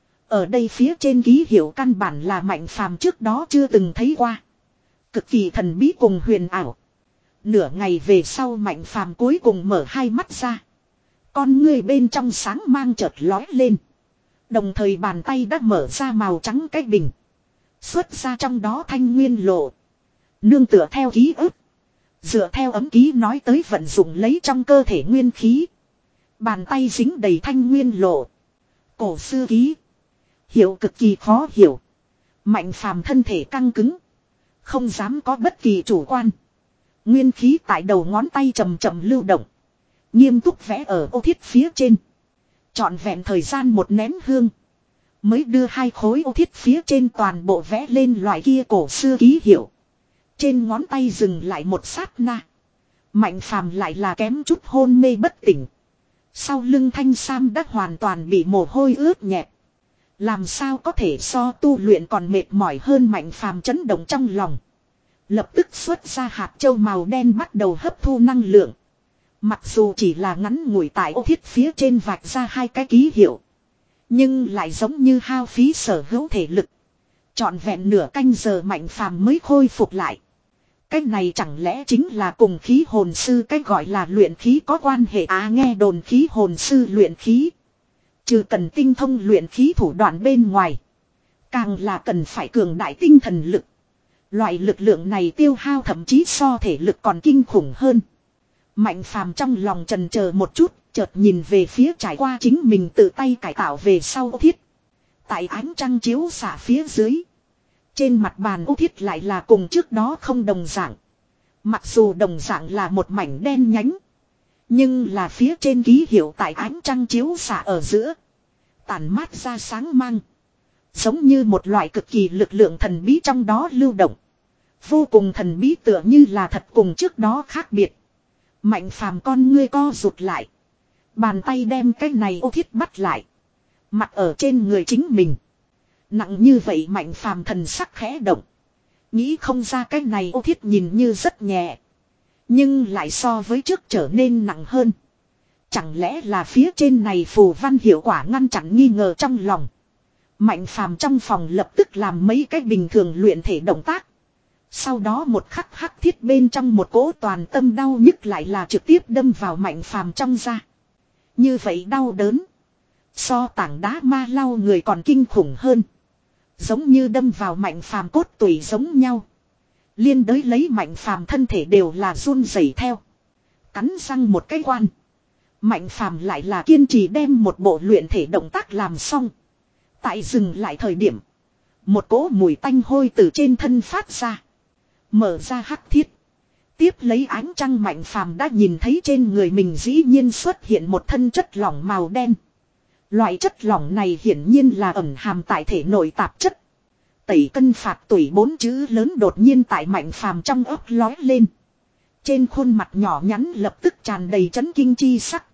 Ở đây phía trên ký hiệu căn bản là Mạnh Phàm trước đó chưa từng thấy qua. Cực kỳ thần bí cùng huyền ảo. Nửa ngày về sau Mạnh Phàm cuối cùng mở hai mắt ra. Con ngươi bên trong sáng mang chợt lói lên. Đồng thời bàn tay đã mở ra màu trắng cái bình. Xuất ra trong đó thanh nguyên lộ. Nương tựa theo ký ức. Dựa theo ấm ký nói tới vận dụng lấy trong cơ thể nguyên khí. Bàn tay dính đầy thanh nguyên lộ. Cổ xưa ký. Hiểu cực kỳ khó hiểu. Mạnh Phàm thân thể căng cứng. Không dám có bất kỳ chủ quan. Nguyên khí tại đầu ngón tay chậm chậm lưu động. Nghiêm túc vẽ ở ô thiết phía trên. Trọn vẹn thời gian một nén hương. Mới đưa hai khối ô thiết phía trên toàn bộ vẽ lên loại kia cổ xưa ký hiệu. Trên ngón tay dừng lại một sát na. Mạnh Phàm lại là kém chút hôn mê bất tỉnh. Sau lưng thanh sam đã hoàn toàn bị mồ hôi ướt nhẹp. Làm sao có thể so tu luyện còn mệt mỏi hơn Mạnh Phàm chấn động trong lòng. Lập tức xuất ra hạt châu màu đen bắt đầu hấp thu năng lượng. Mặc dù chỉ là ngắn ngủi tại ô thiết phía trên vạch ra hai cái ký hiệu. Nhưng lại giống như hao phí sở hữu thể lực. Trọn vẹn nửa canh giờ Mạnh Phàm mới khôi phục lại. Cái này chẳng lẽ chính là cùng khí hồn sư cái gọi là luyện khí có quan hệ à? Nghe đồn khí hồn sư luyện khí. Trừ cần tinh thông luyện khí thủ đoạn bên ngoài. Càng là cần phải cường đại tinh thần lực. Loại lực lượng này tiêu hao thậm chí so thể lực còn kinh khủng hơn. Mạnh Phàm trong lòng trần chờ một chút, chợt nhìn về phía trải qua chính mình tự tay cải tạo về sau ô thiết. Tại ánh trăng chiếu xạ phía dưới. Trên mặt bàn ô thiết lại là cùng trước đó không đồng dạng. Mặc dù đồng dạng là một mảnh đen nhánh. Nhưng là phía trên ký hiệu tại ánh trăng chiếu xạ ở giữa. Tản mát ra sáng mang. Giống như một loại cực kỳ lực lượng thần bí trong đó lưu động. Vô cùng thần bí tựa như là thật cùng trước đó khác biệt. Mạnh Phàm con ngươi co rụt lại. Bàn tay đem cái này ô thiết bắt lại. Mặt ở trên người chính mình. Nặng như vậy Mạnh Phàm thần sắc khẽ động. Nghĩ không ra cái này ô thiết nhìn như rất nhẹ. Nhưng lại so với trước trở nên nặng hơn. Chẳng lẽ là phía trên này phù văn hiệu quả ngăn chặn nghi ngờ trong lòng. Mạnh Phàm trong phòng lập tức làm mấy cái bình thường luyện thể động tác. Sau đó một khắc hắc thiết bên trong một cỗ toàn tâm đau nhức lại là trực tiếp đâm vào Mạnh Phàm trong da. Như vậy đau đớn. So tảng đá ma lau người còn kinh khủng hơn. Giống như đâm vào Mạnh Phàm cốt tủy giống nhau. Liên đới lấy Mạnh Phàm thân thể đều là run rẩy theo. Cắn răng một cái quan. Mạnh Phàm lại là kiên trì đem một bộ luyện thể động tác làm xong. Tại dừng lại thời điểm. Một cỗ mùi tanh hôi từ trên thân phát ra. Mở ra hắc thiết. Tiếp lấy ánh trăng Mạnh Phàm đã nhìn thấy trên người mình dĩ nhiên xuất hiện một thân chất lỏng màu đen. Loại chất lỏng này hiển nhiên là ẩn hàm tại thể nội tạp chất. Tẩy cân phạt tủy bốn chữ lớn đột nhiên tại Mạnh Phàm trong óc lói lên. Trên khuôn mặt nhỏ nhắn lập tức tràn đầy chấn kinh chi sắc.